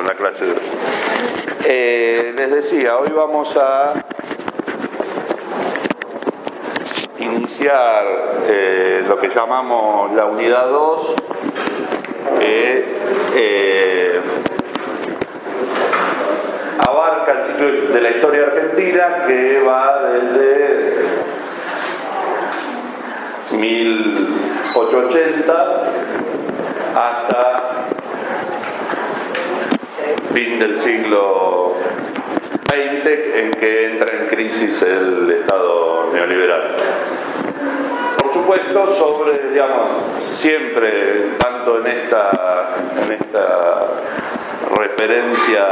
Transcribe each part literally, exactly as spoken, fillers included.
la clase de hoy. Eh, les decía, hoy vamos a iniciar eh, lo que llamamos la unidad dos, que eh, abarca el ciclo de la historia argentina, que va desde mil ochocientos ochenta hasta fin del siglo veinte, en que entra en crisis el Estado neoliberal. Por supuesto, sobre, digamos, siempre, tanto en esta, en esta referencia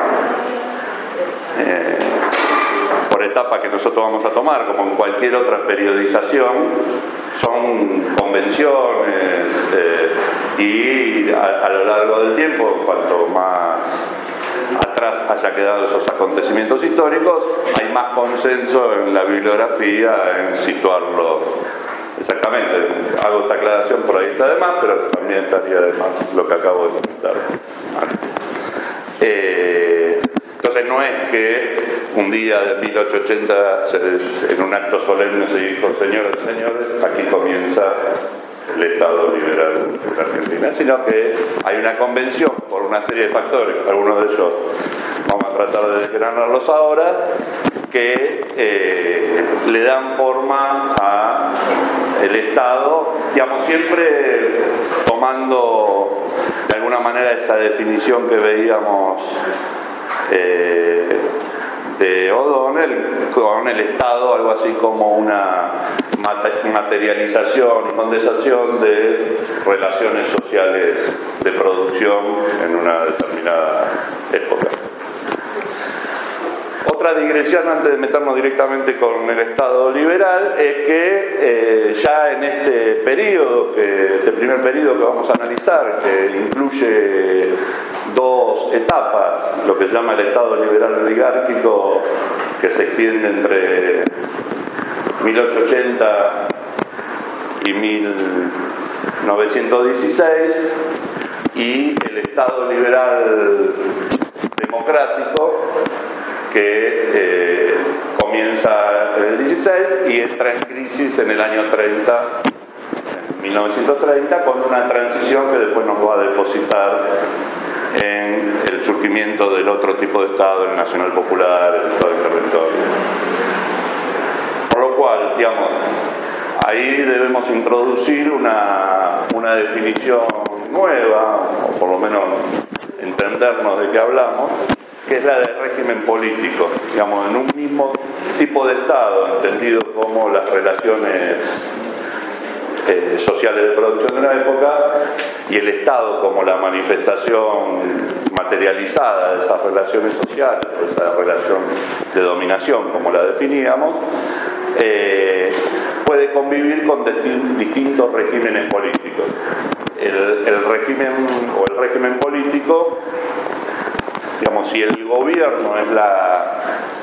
eh, por etapa que nosotros vamos a tomar, como en cualquier otra periodización, son convenciones eh, y a, a lo largo del tiempo, cuanto más atrás haya quedado esos acontecimientos históricos, hay más consenso en la bibliografía en situarlo exactamente. Hago esta aclaración, por ahí está de más, pero también estaría de más lo que acabo de comentar antes. Eh, entonces no es que un día de mil ochocientos ochenta se, en un acto solemne se dijo: señores y señores, aquí comienza el Estado liberal de Argentina, sino que hay una convención por una serie de factores, algunos de ellos vamos a tratar de desgranarlos ahora, que eh, le dan forma a el Estado, digamos, siempre tomando de alguna manera esa definición que veíamos eh, de O'Donnell, con el Estado algo así como una materialización y condensación de relaciones sociales de producción en una determinada época. Otra digresión antes de meternos directamente con el Estado liberal es que eh, ya en este periodo, que, este primer periodo que vamos a analizar, que incluye dos etapas, lo que se llama el Estado liberal oligárquico, que se extiende entre mil ochocientos ochenta y mil novecientos dieciséis, y el Estado liberal democrático, que eh, comienza en el dieciséis y entra en crisis en el año treinta, en mil novecientos treinta, con una transición que después nos va a depositar en el surgimiento del otro tipo de Estado, el nacional popular, el Estado interventorio. Por lo cual, digamos, ahí debemos introducir una, una definición nueva, o por lo menos entendernos de qué hablamos, que es la del régimen político, digamos, en un mismo tipo de Estado, entendido como las relaciones eh, sociales de producción de una época, y el Estado como la manifestación materializada de esas relaciones sociales, o esa relación de dominación, como la definíamos, eh, puede convivir con distintos regímenes políticos. El, el régimen o el régimen político, digamos, si el gobierno es la,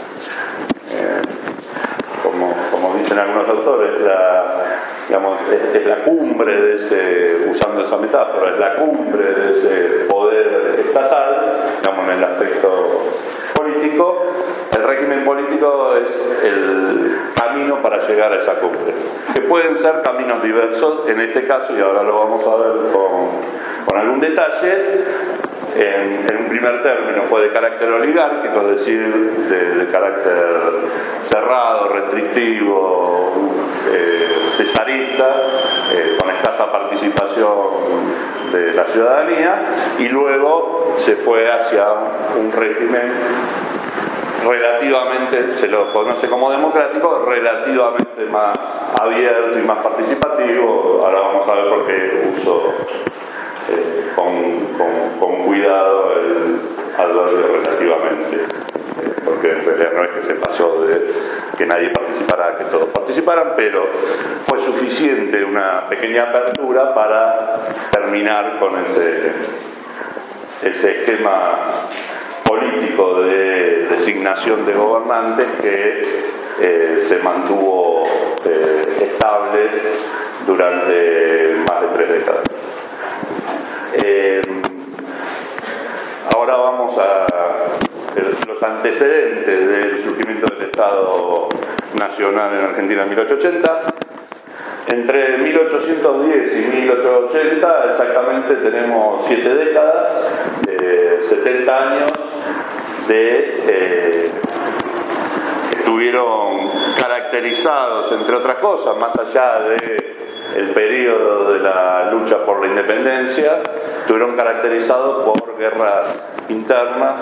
eh, como, como dicen algunos autores, la, digamos, es, es la cumbre de ese, usando esa metáfora, es la cumbre de ese poder estatal, digamos, en el aspecto político, el régimen político es el camino para llegar a esa cumbre, que pueden ser caminos diversos. En este caso, y ahora lo vamos a ver con, con algún detalle, En, en un primer término fue de carácter oligárquico, es decir, de, de carácter cerrado, restrictivo, eh, cesarista, eh, con escasa participación de la ciudadanía, y luego se fue hacia un régimen relativamente, se lo conoce como democrático, relativamente más abierto y más participativo. Ahora vamos a ver por qué uso Eh, con, con, con cuidado el adverbio relativamente, eh, porque en realidad no es que se pasó de que nadie participara a que todos participaran, pero fue suficiente una pequeña apertura para terminar con ese, ese esquema político de designación de gobernantes que eh, se mantuvo eh, estable durante más de tres décadas. Eh, ahora vamos vamos a el, los antecedentes del surgimiento del Estado Nacional en Argentina en mil ochocientos ochenta. Entre mil ochocientos diez y mil ochocientos ochenta exactamente tenemos siete décadas, eh, setenta años de eh, que estuvieron caracterizados, entre otras cosas, más allá de el periodo de la lucha por la independencia, estuvieron caracterizados por guerras internas,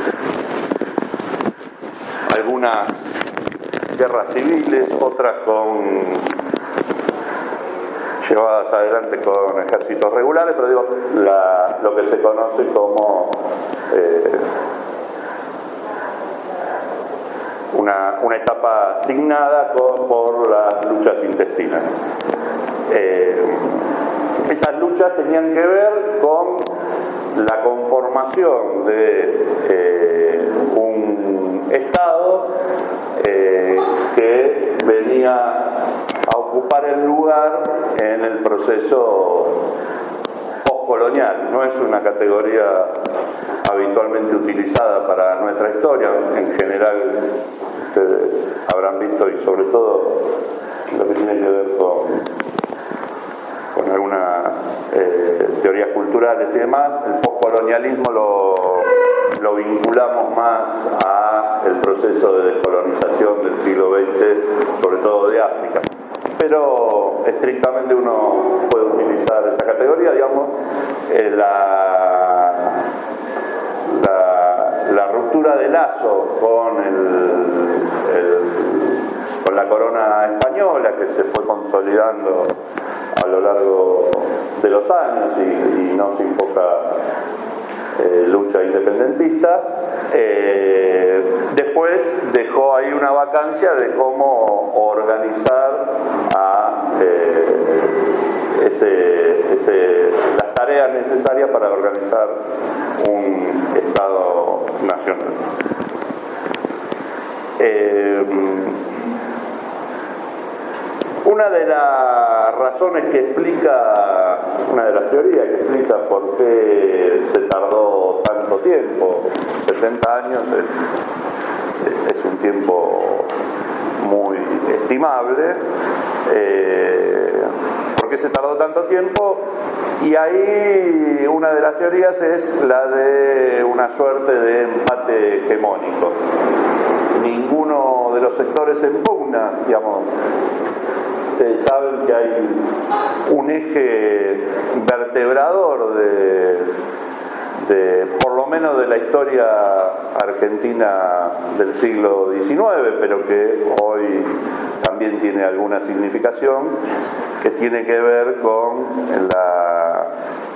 algunas guerras civiles, otras con llevadas adelante con ejércitos regulares, pero digo, la, lo que se conoce como eh, una, una etapa asignada con, por las luchas intestinas. Eh, esas luchas tenían que ver con la conformación de eh, un Estado eh, que venía a ocupar el lugar en el proceso postcolonial. No es una categoría habitualmente utilizada para nuestra historia. En general, ustedes habrán visto, y sobre todo lo que tiene que ver con con algunas eh, teorías culturales y demás, el postcolonialismo lo, lo vinculamos más a el proceso de descolonización del siglo veinte, sobre todo de África. Pero estrictamente uno puede utilizar esa categoría, digamos, eh, la, la, la ruptura de lazo con el, el con la corona española, que se fue consolidando a lo largo de los años y, y no sin poca eh, lucha independentista. Eh, después dejó ahí una vacancia de cómo organizar a eh, ese, ese, las tareas necesarias para organizar un Estado nacional. Eh, Una de las razones que explica, una de las teorías que explica por qué se tardó tanto tiempo, sesenta años es, es un tiempo muy estimable, eh, por qué se tardó tanto tiempo, y ahí una de las teorías es la de una suerte de empate hegemónico. Ninguno de los sectores en pugna, digamos. Ustedes saben que hay un eje vertebrador de, de, por lo menos de la historia argentina del siglo diecinueve, pero que hoy también tiene alguna significación, que tiene que ver con la,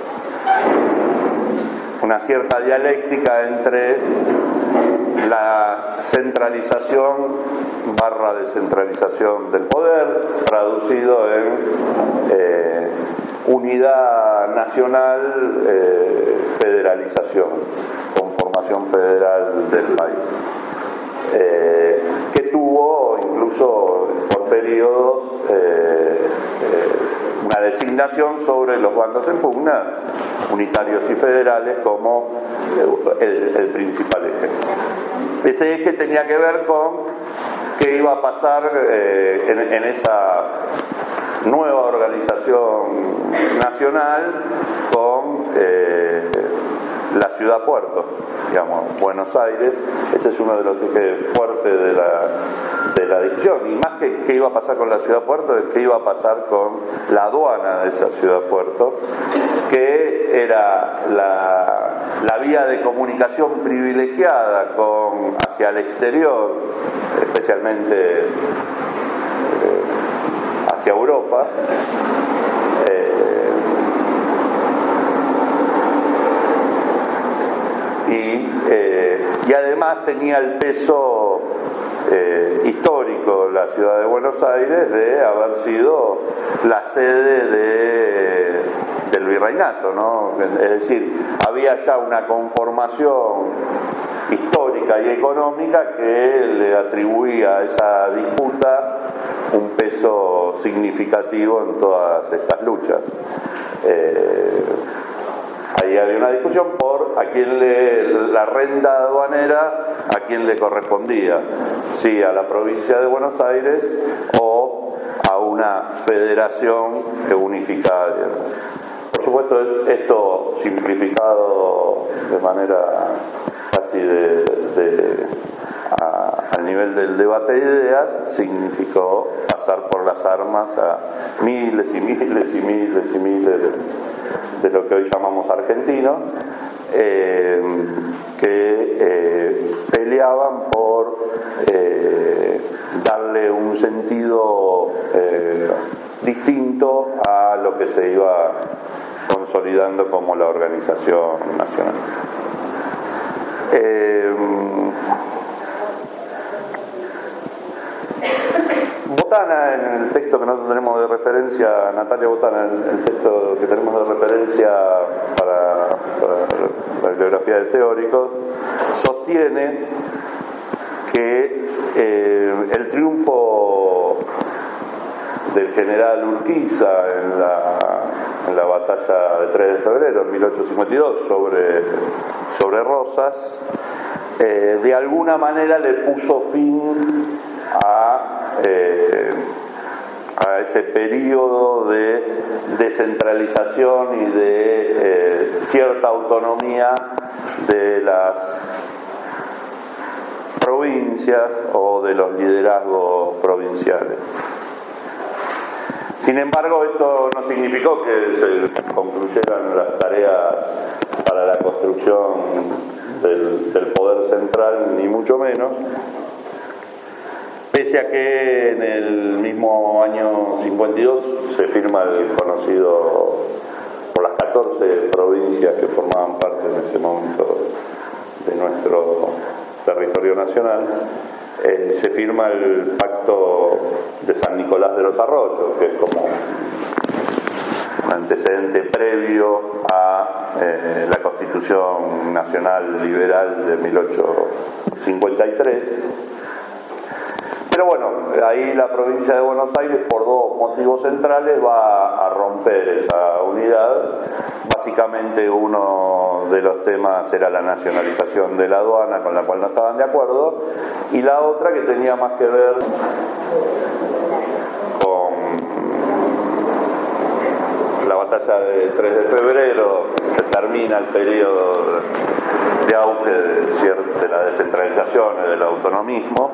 una cierta dialéctica entre la centralización barra descentralización del poder, traducido en eh, unidad nacional, eh, federalización, conformación federal del país, eh, que tuvo incluso por periodos eh, eh, una designación sobre los bandos en pugna, unitarios y federales, como el, el principal eje. Ese eje tenía que ver con qué iba a pasar eh, en, en esa nueva organización nacional con eh, la ciudad-puerto, digamos, Buenos Aires. Ese es uno de los ejes fuertes de la, de la discusión. Y más que qué iba a pasar con la ciudad-puerto, es qué iba a pasar con la aduana de esa ciudad-puerto, que era la, la vía de comunicación privilegiada con, hacia el exterior, especialmente eh, hacia Europa. Eh, y, eh, y además tenía el peso eh, histórico la ciudad de Buenos Aires de haber sido la sede de, del virreinato, ¿no? Es decir, había ya una conformación histórica y económica que le atribuía a esa disputa un peso significativo en todas estas luchas. Eh, ahí había una discusión por a quién le, la renta aduanera, a quién le correspondía, si a la provincia de Buenos Aires o a una federación unificada. Por supuesto, esto simplificado de manera casi de, de, a, al nivel del debate de ideas, significó pasar por las armas a miles y miles y miles y miles de, de lo que hoy llamamos argentinos, eh, que eh, peleaban por eh, darle un sentido eh, distinto a lo que se iba consolidando como la organización nacional. Eh, Botana, en el texto que nosotros tenemos de referencia, Natalia Botana, en el texto que tenemos de referencia para, para la bibliografía de teóricos, sostiene que eh, el triunfo del general Urquiza en la, en la batalla de tres de febrero de mil ochocientos cincuenta y dos sobre, sobre Rosas, eh, de alguna manera le puso fin a, eh, a ese periodo de descentralización y de eh, cierta autonomía de las provincias o de los liderazgos provinciales. Sin embargo, esto no significó que se concluyeran las tareas para la construcción del, del poder central, ni mucho menos, pese a que en el mismo año cincuenta y dos se firma el conocido por las catorce provincias que formaban parte en ese momento de nuestro territorio nacional, eh, se firma el Pacto de San Nicolás de los Arroyos, que es como un antecedente previo a eh, la Constitución Nacional Liberal de mil ochocientos cincuenta y tres. Pero bueno, ahí la provincia de Buenos Aires, por dos motivos centrales, va a romper esa unidad. Básicamente uno de los temas era la nacionalización de la aduana, con la cual no estaban de acuerdo, y la otra, que tenía más que ver con la batalla de tres de febrero, que termina el periodo de auge de, cierta, de la descentralización y del autonomismo.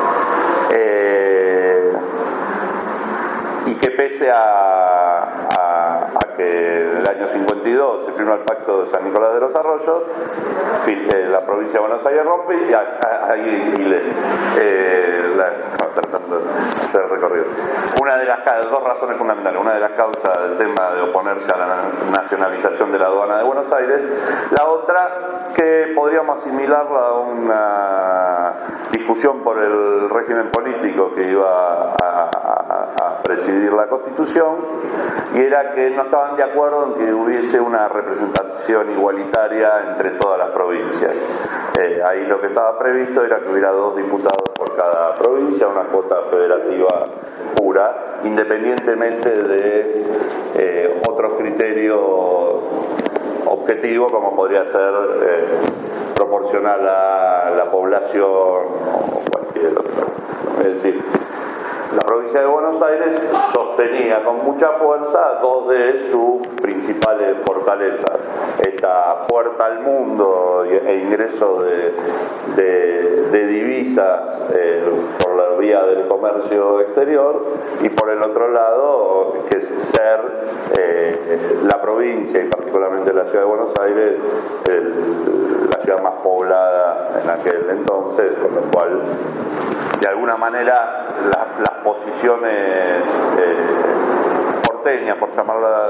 Eh, y que pese a, a, a que en el año cincuenta y dos se firma el Pacto de San Nicolás de los Arroyos, eh, la provincia de Buenos Aires rompe y ahí eh, no, tratando de hacer el recorrido. Una de las dos razones fundamentales, una de las causas del tema de oponerse a la nacionalización de la aduana de Buenos Aires, la otra que podríamos asimilarla a una discusión por el régimen político que iba a, a, a presidir la Constitución, y era que no estaban de acuerdo en que hubiese una representación igualitaria entre todas las provincias. Eh, ahí lo que estaba previsto era que hubiera dos diputados por cada provincia, una cuota federativa pura, independientemente de eh, otros criterios objetivos, como podría ser eh, proporcional a la población o cualquier otro. Es decir, la provincia de Buenos Aires sostenía con mucha fuerza dos de sus principales fortalezas: esta puerta al mundo e ingreso de, de, de divisas eh, por la vía del comercio exterior, y por el otro lado, que es ser eh, la provincia, y particularmente la ciudad de Buenos Aires, el, la ciudad más poblada en aquel entonces, con lo cual de alguna manera la, las posiciones eh, porteñas, por llamarla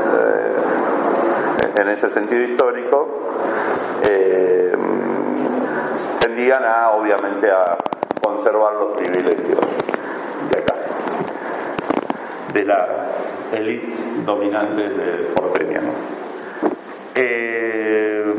eh, en ese sentido histórico, eh, tendían a, obviamente, a conservar los privilegios de acá, de la élite dominante de porteña, ¿no? Eh,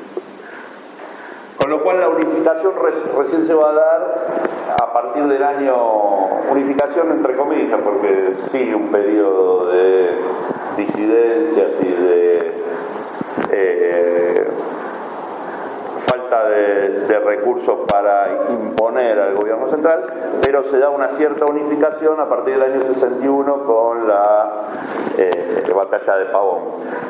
Con lo cual la unificación recién se va a dar a partir del año, unificación entre comillas, porque sigue un periodo de disidencias y de eh, falta de, de recursos para imponer al gobierno central, pero se da una cierta unificación a partir del año sesenta y uno con la eh, batalla de Pavón.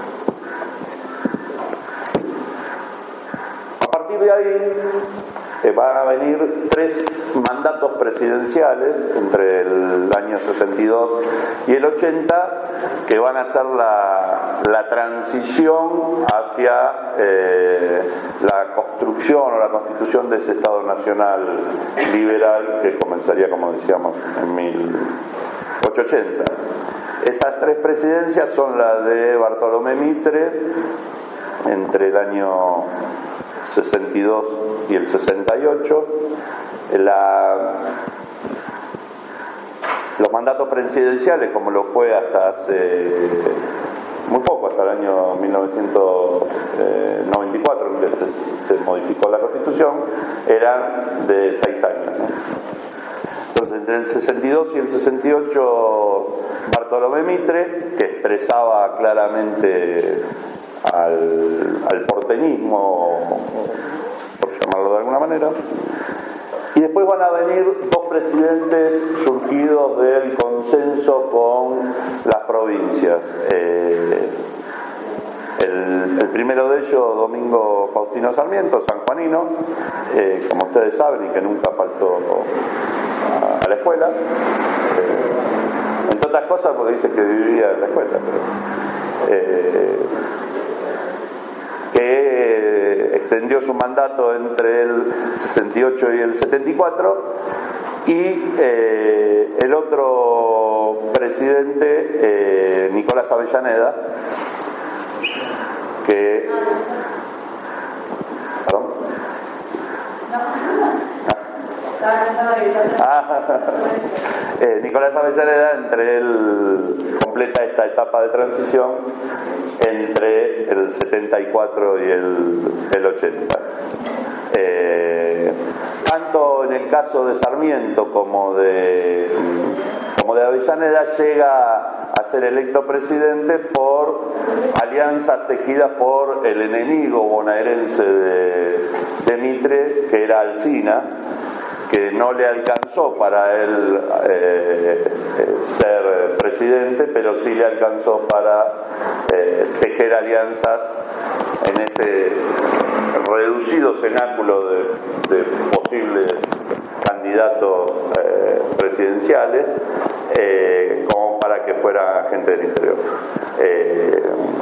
A partir de ahí eh, van a venir tres mandatos presidenciales entre el año sesenta y dos y el ochenta, que van a ser la, la transición hacia eh, la construcción o la constitución de ese Estado Nacional liberal que comenzaría, como decíamos, en mil ochocientos ochenta. Esas tres presidencias son las de Bartolomé Mitre entre el año sesenta y dos y el sesenta y ocho. La, los mandatos presidenciales, como lo fue hasta hace muy poco, hasta el año mil novecientos noventa y cuatro, en que se, se modificó la Constitución, eran de seis años, ¿no? Entonces, entre el sesenta y dos y el sesenta y ocho, Bartolomé Mitre, que expresaba claramente al, al porteñismo, por llamarlo de alguna manera. Y después van a venir dos presidentes surgidos del consenso con las provincias. Eh, el, el primero de ellos, Domingo Faustino Sarmiento, sanjuanino, eh, como ustedes saben, y que nunca faltó a, a la escuela. Eh, entre otras cosas porque dice que vivía en la escuela, pero... Eh, que extendió su mandato entre el sesenta y ocho y el setenta y cuatro, y eh, el otro presidente, eh, Nicolás Avellaneda, que... ¿Perdón? Ah, eh, Nicolás Avellaneda, entre él completa esta etapa de transición entre el setenta y cuatro y el, el ochenta. Eh, tanto en el caso de Sarmiento como de, como de Avellaneda, llega a ser electo presidente por alianzas tejidas por el enemigo bonaerense de, de Mitre, que era Alsina, que no le alcanzó para él eh, eh, ser presidente, pero sí le alcanzó para eh, tejer alianzas en ese reducido cenáculo de, de posibles candidatos eh, presidenciales, eh, como para que fuera gente del interior. Eh,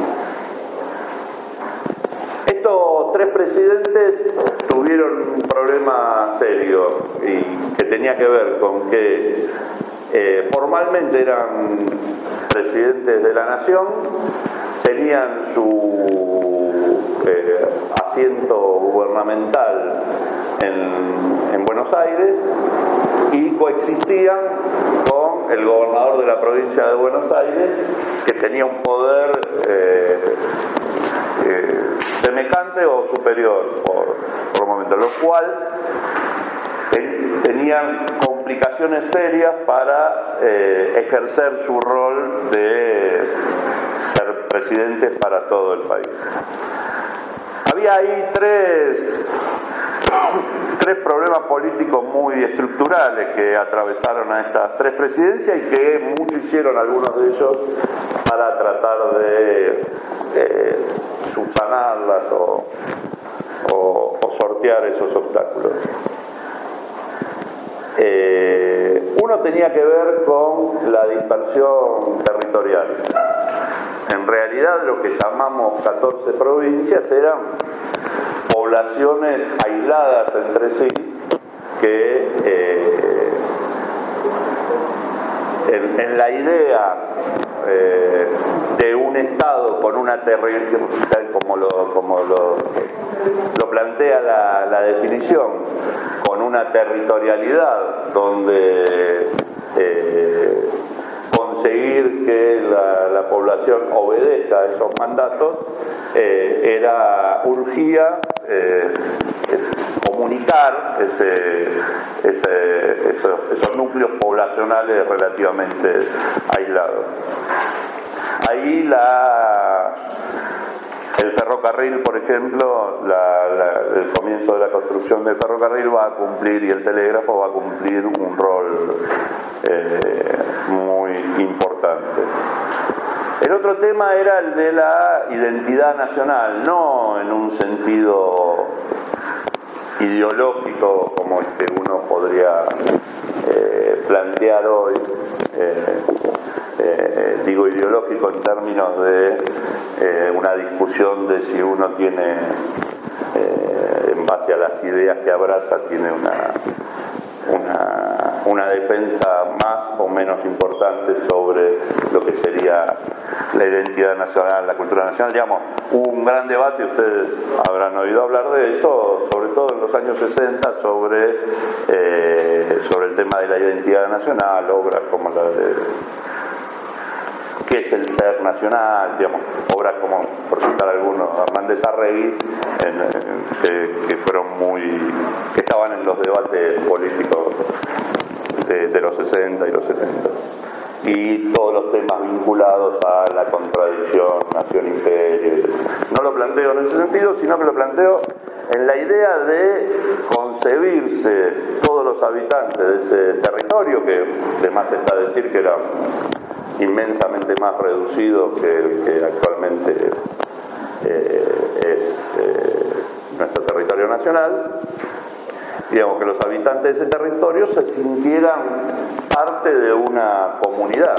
Estos tres presidentes tuvieron un problema serio y que tenía que ver con que eh, formalmente eran presidentes de la nación, tenían su eh, asiento gubernamental en, en Buenos Aires y coexistían con el gobernador de la provincia de Buenos Aires, que tenía un poder eh, eh, semejante o superior por, por momento, lo cual ten, tenían complicaciones serias para eh, ejercer su rol de ser presidentes para todo el país. Había ahí tres, tres problemas políticos muy estructurales que atravesaron a estas tres presidencias y que mucho hicieron algunos de ellos para tratar de eh, subsanarlas o, o, o sortear esos obstáculos. Eh, uno tenía que ver con la dispersión territorial. En realidad lo que llamamos catorce provincias eran poblaciones aisladas entre sí que eh, en, en la idea eh, de un Estado con una territorialidad, como lo, como lo, lo plantea la, la definición, con una territorialidad donde eh, conseguir que la, la población obedezca a esos mandatos eh, era urgía eh, comunicar ese, ese, esos, esos núcleos poblacionales relativamente aislados. Ahí la, el ferrocarril, por ejemplo, la, la, el comienzo de la construcción del ferrocarril va a cumplir, y el telégrafo va a cumplir un rol eh, muy importante. El otro tema era el de la identidad nacional, no en un sentido ideológico como el que uno podría eh, plantear hoy, eh, eh, digo ideológico en términos de eh, una discusión de si uno tiene, eh, en base a las ideas que abraza, tiene una, una, una defensa más o menos importante sobre lo que sería la identidad nacional, la cultura nacional. Digamos, hubo un gran debate, ustedes habrán oído hablar de eso, sobre todo en los años sesenta, sobre, eh, sobre el tema de la identidad nacional, obras como la de ¿qué es el ser nacional? Digamos, obras como, por citar algunos, Hernández Arregui, en, en, que, que fueron muy, que estaban en los debates políticos de, de los sesenta y los setenta. Y todos los temas vinculados a la contradicción nación-imperio. No lo planteo en ese sentido, sino que lo planteo en la idea de concebirse todos los habitantes de ese territorio, que además está decir que era inmensamente más reducido que el que actualmente eh, es eh, nuestro territorio nacional. Digamos, que los habitantes de ese territorio se sintieran parte de una comunidad.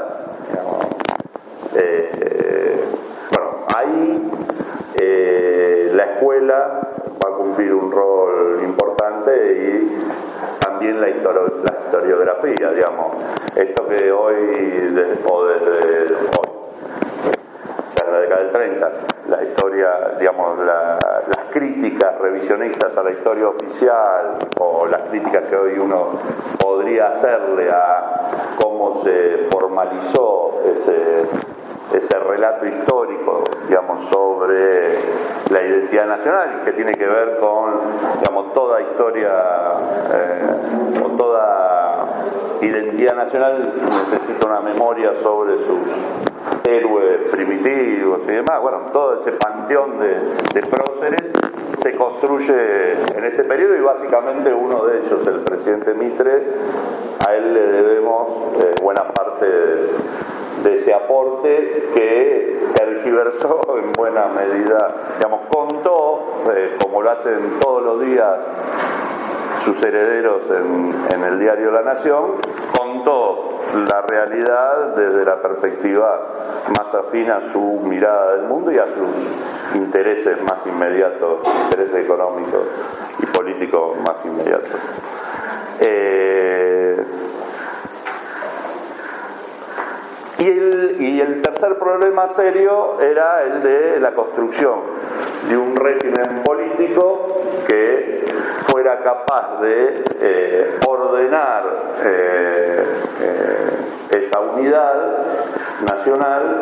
Eh, bueno, ahí eh, la escuela va a cumplir un rol importante, y también la, histori- la historiografía, digamos. Esto que hoy, de, o desde hoy, en la década del treinta, la historia, digamos, la, las críticas revisionistas a la historia oficial, o las críticas que hoy uno podría hacerle a cómo se formalizó ese, ese relato histórico, digamos, sobre la identidad nacional, que tiene que ver con, digamos, toda historia, eh, o toda identidad nacional necesita una memoria sobre sus héroes primitivos y demás. Bueno, todo ese panteón de, de próceres se construye en este periodo, y básicamente uno de ellos, el presidente Mitre, a él le debemos eh, buena parte de, de ese aporte que tergiversó en buena medida, digamos, contó, eh, como lo hacen todos los días sus herederos en, en el diario La Nación, contó la realidad desde la perspectiva más afín a su mirada del mundo y a sus intereses más inmediatos, intereses económicos y políticos más inmediatos. Eh, y, el, y el tercer problema serio era el de la construcción de un régimen político que fuera capaz de eh, ordenar eh, eh, esa unidad nacional,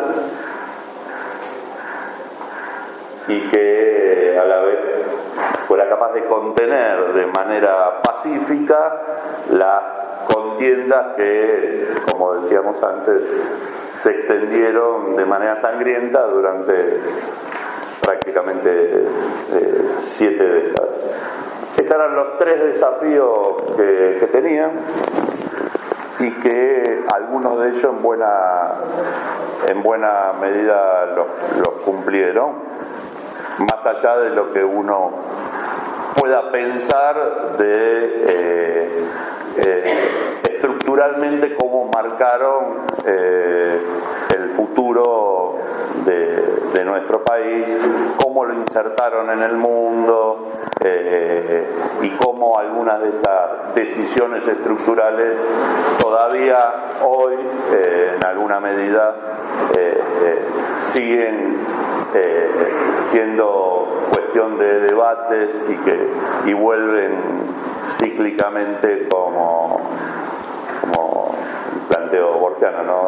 y que a la vez fuera capaz de contener de manera pacífica las contiendas que, como decíamos antes, se extendieron de manera sangrienta durante prácticamente eh, siete décadas. Estos eran los tres desafíos que, que tenían, y que algunos de ellos en buena, en buena medida los, los cumplieron, más allá de lo que uno pueda pensar de eh, eh, estructuralmente cómo marcaron eh, el futuro de, de nuestro país, cómo lo insertaron en el mundo, eh, y cómo algunas de esas decisiones estructurales todavía hoy, eh, en alguna medida, eh, eh, siguen eh, siendo cuestión de debates, y que y vuelven cíclicamente como como planteo borgiano, ¿no?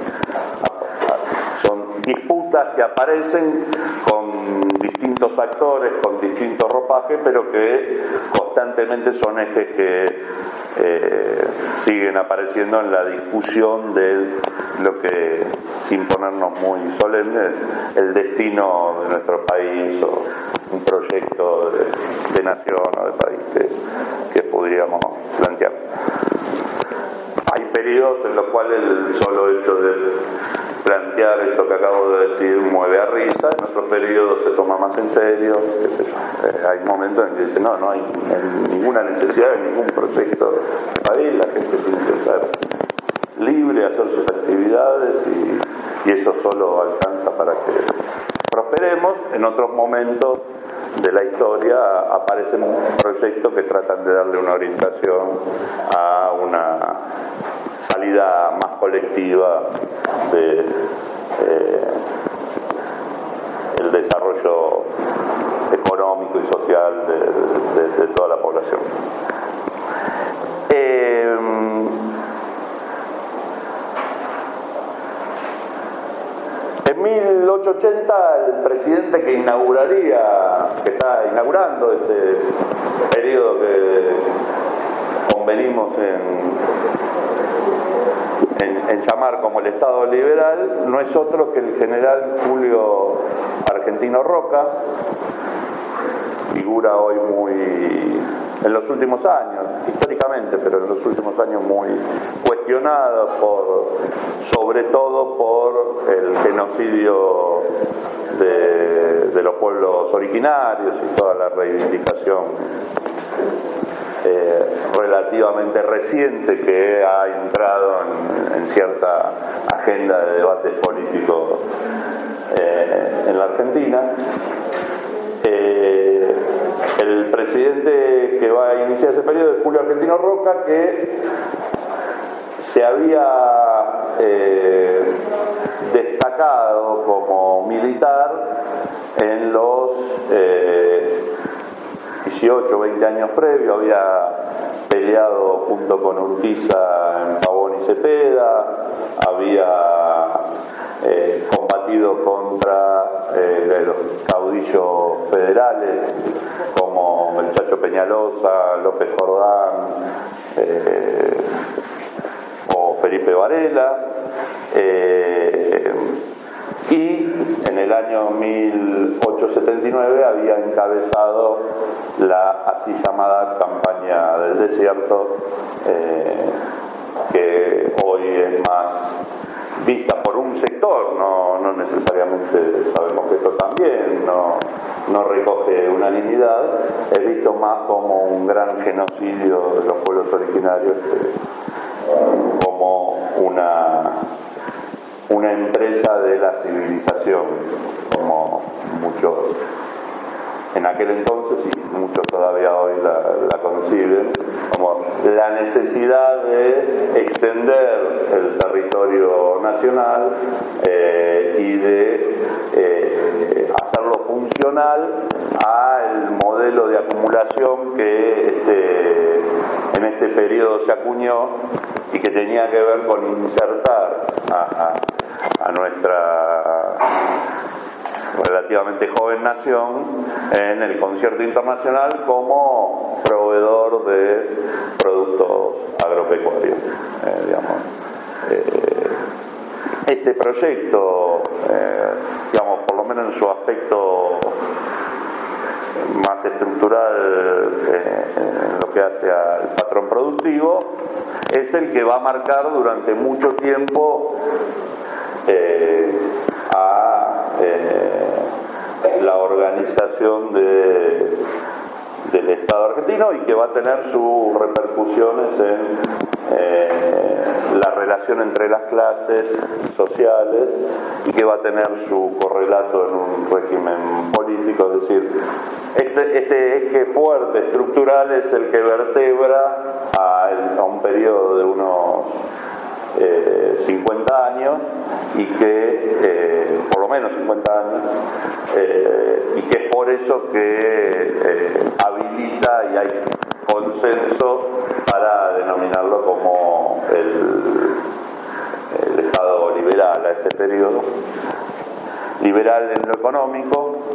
Son disputas que aparecen con distintos actores, con distintos ropajes, pero que constantemente son ejes que eh, siguen apareciendo en la discusión de lo que, sin ponernos muy solemnes, el destino de nuestro país o un proyecto de, de nación o de país que, que podríamos plantear. Hay periodos en los cuales el solo hecho de plantear esto que acabo de decir mueve a risa, en otros periodos se toma más en serio, qué sé yo. Eh, hay momentos en que dicen, no, no hay ninguna necesidad de ningún proyecto de país, la gente tiene que ser libre, hacer sus actividades y, y eso solo alcanza para que prosperemos. En otros momentos de la historia aparecen proyectos que tratan de darle una orientación a una salida más colectiva de eh, el desarrollo económico y social de, de, de toda la población. Eh, En mil ochocientos ochenta el presidente que inauguraría, que está inaugurando este periodo que convenimos en, en, en llamar como el Estado liberal, no es otro que el general Julio Argentino Roca, figura hoy muy, en los últimos años, históricamente, pero en los últimos años muy cuestionada por, sobre todo por el genocidio de, de los pueblos originarios y toda la reivindicación eh, relativamente reciente que ha entrado en, en cierta agenda de debates políticos eh, en la Argentina. Eh, el presidente que va a iniciar ese periodo es Julio Argentino Roca, que se había eh, destacado como militar en los eh, dieciocho, veinte años previos, había peleado junto con Urquiza en Pavón y Cepeda, había eh, combatido contra eh, los caudillos federales como el Chacho Peñalosa, López Jordán, eh, o Felipe Varela, eh, y en el año mil ochocientos setenta y nueve había encabezado la así llamada campaña del desierto, eh, que hoy es más vista por un sector, no, no necesariamente, sabemos que esto también no, no recoge unanimidad, es visto más como un gran genocidio de los pueblos originarios que como una, una empresa de la civilización, como muchos en aquel entonces y muchos todavía hoy la, la conciben, como la necesidad de extender el territorio nacional eh, y de eh, hacerlo funcional al modelo de acumulación que este, en este periodo se acuñó y que tenía que ver con insertar a, a, a nuestra relativamente joven nación en el concierto internacional como proveedor de productos agropecuarios. Eh, digamos. Eh, este proyecto, eh, digamos, por lo menos en su aspecto más estructural eh, en lo que hace al patrón productivo, es el que va a marcar durante mucho tiempo eh, a eh, la organización de, del Estado argentino y que va a tener sus repercusiones en eh, la relación entre las clases sociales y que va a tener su correlato en un régimen político, es decir, este, este eje fuerte estructural es el que vertebra a, el, a un periodo de unos Eh, cincuenta años y que, eh, por lo menos cincuenta años, eh, y que es por eso que eh, habilita y hay consenso para denominarlo como el, el Estado liberal a este periodo. Liberal en lo económico,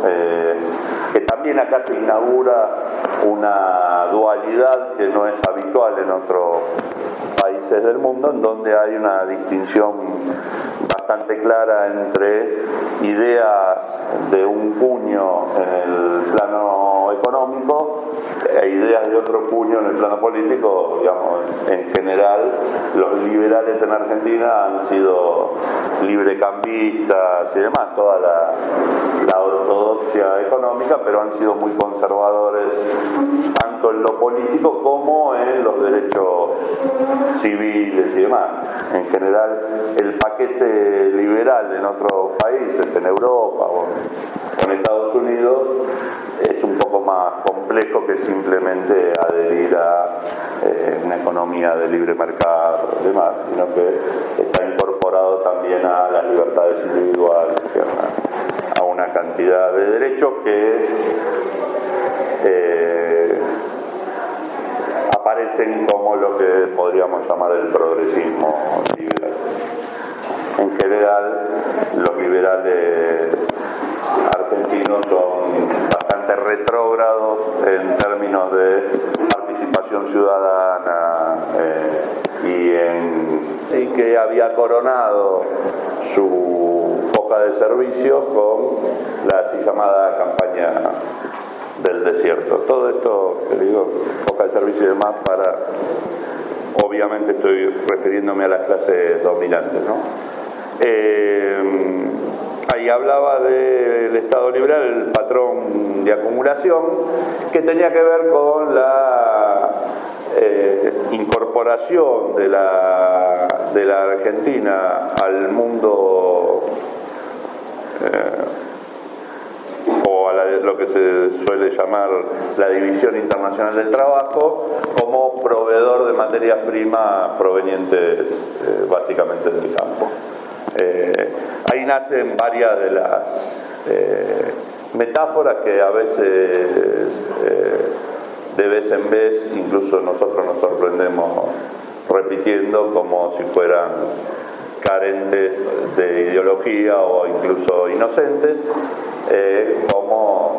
eh, que también acá se inaugura una dualidad que no es habitual en otros países del mundo, en donde hay una distinción bastante clara entre ideas de un puño en el plano económico e ideas de otro puño en el plano político. Digamos, en general, los liberales en Argentina han sido librecambistas y demás, toda la, la ortodoxia económica, pero han sido muy conservadores tanto en lo político como en los derechos civiles y demás. En general, el paquete liberal en otros países, en Europa o en Estados Unidos, es un poco más complejo que simplemente adherir a eh, una economía de libre mercado y demás, sino que está incorporado también a las libertades individuales, a una cantidad de derechos que eh, aparecen como lo que podríamos llamar el progresismo liberal. En general, los liberales argentinos son bastante retrógrados en términos de participación ciudadana eh, y, en, y que había coronado su foca de servicios con la así llamada campaña del desierto. Todo esto, que digo, foca de servicio y demás, para, obviamente estoy refiriéndome a las clases dominantes, ¿no? Eh, ahí hablaba del Estado liberal, el patrón de acumulación, que tenía que ver con la eh, incorporación de la, de la Argentina al mundo eh, o a la, lo que se suele llamar la División Internacional del Trabajo, como proveedor de materias primas provenientes eh, básicamente del campo. Eh, ahí nacen varias de las eh, metáforas que a veces, eh, de vez en vez, incluso nosotros nos sorprendemos repitiendo como si fueran carentes de ideología o incluso inocentes, eh, como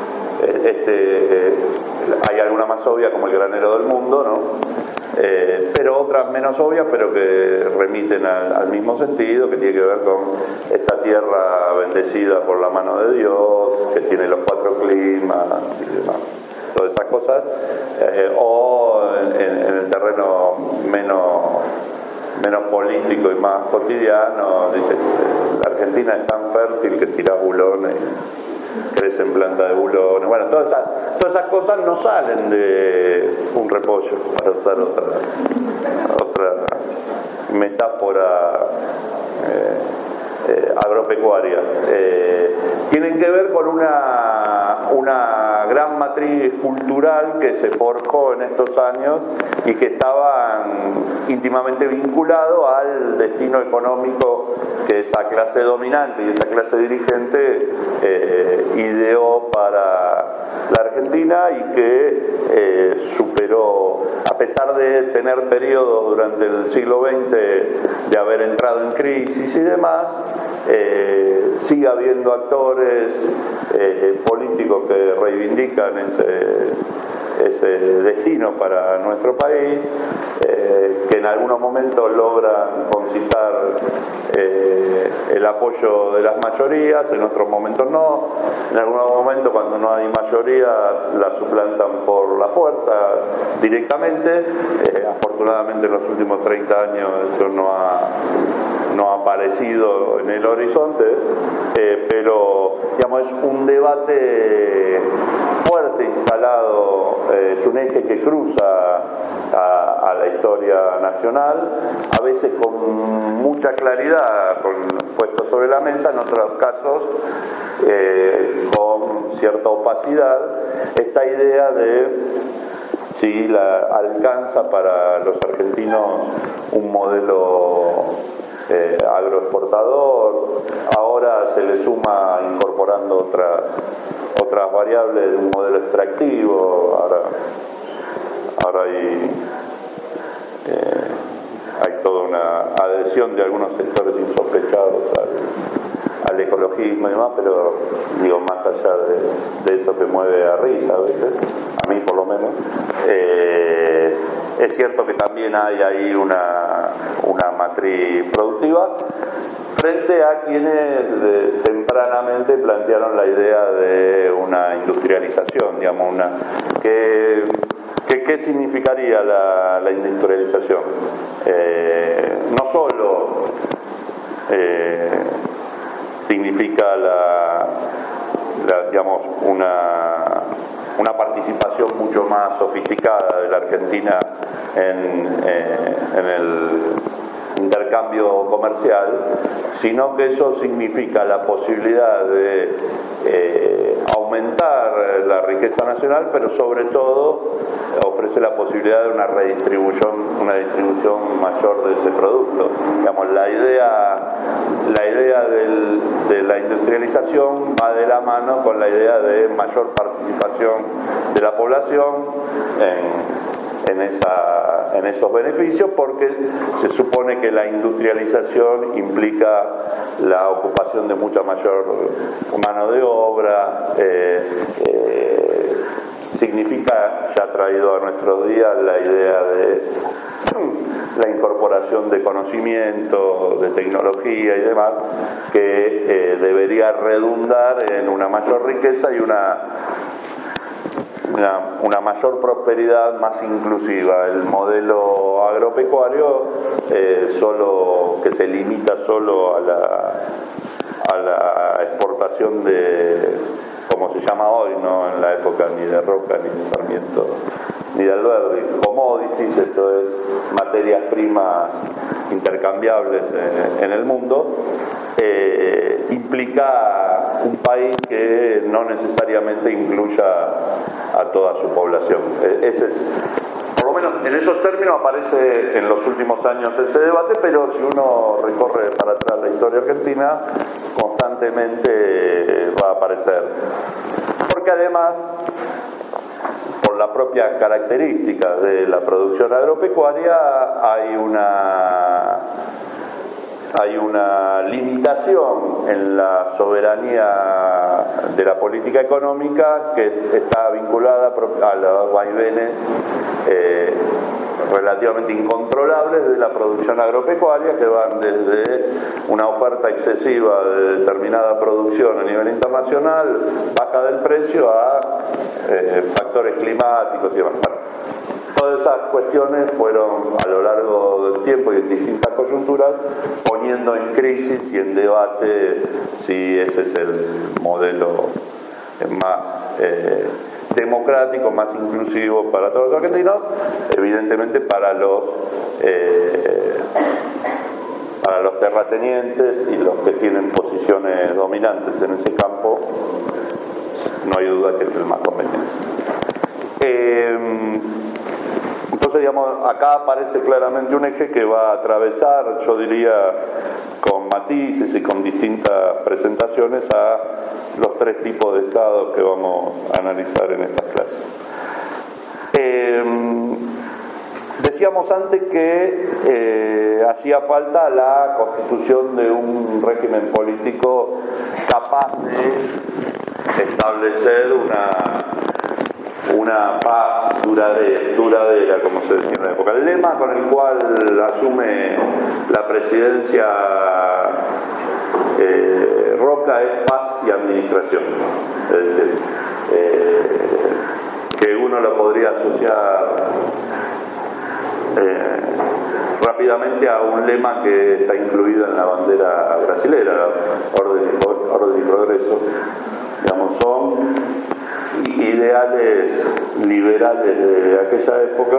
este, eh, hay alguna más obvia como el granero del mundo, ¿no? Eh, pero otras menos obvias, pero que remiten al, al mismo sentido, que tiene que ver con esta tierra bendecida por la mano de Dios, que tiene los cuatro climas y demás, todas esas cosas, eh, o en, en el terreno menos, menos político y más cotidiano, dice, la Argentina es tan fértil que tira bulones, crece en planta de bulones. Bueno, todas esas, todas esas cosas no salen de un repollo, para usar otra, otra metáfora eh, eh, agropecuaria. Eh, tienen que ver con una, una gran matriz cultural que se forjó en estos años y que estaban íntimamente vinculado al destino económico que esa clase dominante y esa clase dirigente eh, ideó para la Argentina, y que eh, superó, a pesar de tener periodos durante el siglo veinte de haber entrado en crisis y demás, eh, sigue habiendo actores eh, políticos que reivindican ese, ese destino para nuestro país, eh, que en algunos momentos logran concitar eh, el apoyo de las mayorías, en otros momentos no, en algunos momentos cuando no hay mayoría la suplantan por la fuerza directamente. Eh, afortunadamente en los últimos treinta años eso no ha no ha aparecido en el horizonte, eh, pero digamos es un debate fuerte instalado, eh, es un eje que cruza a, a la historia nacional, a veces con mucha claridad, con, puesto sobre la mesa, en otros casos eh, con cierta opacidad, esta idea de si la alcanza para los argentinos un modelo Eh, agroexportador. Ahora se le suma incorporando otras otras variables de un modelo extractivo. Ahora, ahora hay, eh, hay toda una adhesión de algunos sectores insospechados al, al ecologismo y demás, pero digo, más allá de, de eso que mueve a risa a veces, a mí por lo menos. Eh, es cierto que también hay ahí una, una matriz productiva, frente a quienes de, tempranamente plantearon la idea de una industrialización, digamos, una que, que ¿qué significaría la, la industrialización? Eh, no solo eh, significa la, la, digamos, una, una participación mucho más sofisticada de la Argentina en, eh, en el intercambio comercial, sino que eso significa la posibilidad de eh, aumentar la riqueza nacional, pero sobre todo ofrece la posibilidad de una redistribución, una distribución mayor de ese producto. Digamos, la idea, la idea del, de la industrialización va de la mano con la idea de mayor participación de la población en En, esa, en esos beneficios, porque se supone que la industrialización implica la ocupación de mucha mayor mano de obra, eh, eh, significa, ya traído a nuestros días, la idea de la incorporación de conocimiento, de tecnología y demás, que eh, debería redundar en una mayor riqueza y una Una, una mayor prosperidad más inclusiva. El modelo agropecuario eh, solo que se limita solo a la, a la exportación de, como se llama hoy, no en la época ni de Roca ni de Sarmiento ni de Alberdi, commodities, esto es materias primas intercambiables en, en el mundo, eh, implica un país que no necesariamente incluya a toda su población. Ese es, por lo menos en esos términos aparece en los últimos años ese debate, pero si uno recorre para atrás la historia argentina, constantemente va a aparecer. Porque además, por la propia característica de la producción agropecuaria, hay una hay una limitación en la soberanía de la política económica que está vinculada a los vaivenes eh, relativamente incontrolables de la producción agropecuaria, que van desde una oferta excesiva de determinada producción a nivel internacional, baja del precio, a eh, factores climáticos y demás. Todas esas cuestiones fueron a lo largo del tiempo y en distintas coyunturas poniendo en crisis y en debate si ese es el modelo más eh, democrático, más inclusivo para todos los argentinos, evidentemente para los eh, para los terratenientes y los que tienen posiciones dominantes en ese campo, no hay duda que es el más conveniente. Eh, Entonces, digamos, acá aparece claramente un eje que va a atravesar, yo diría, con matices y con distintas presentaciones a los tres tipos de estados que vamos a analizar en estas clases. Eh, decíamos antes que eh, hacía falta la constitución de un régimen político capaz de establecer una una paz duradera, duradera, como se decía en la época. El lema con el cual asume la presidencia eh, Roca es paz y administración. Eh, eh, que uno lo podría asociar eh, rápidamente a un lema que está incluido en la bandera brasilera, orden y, orden y progreso. Digamos, son ideales liberales de aquella época,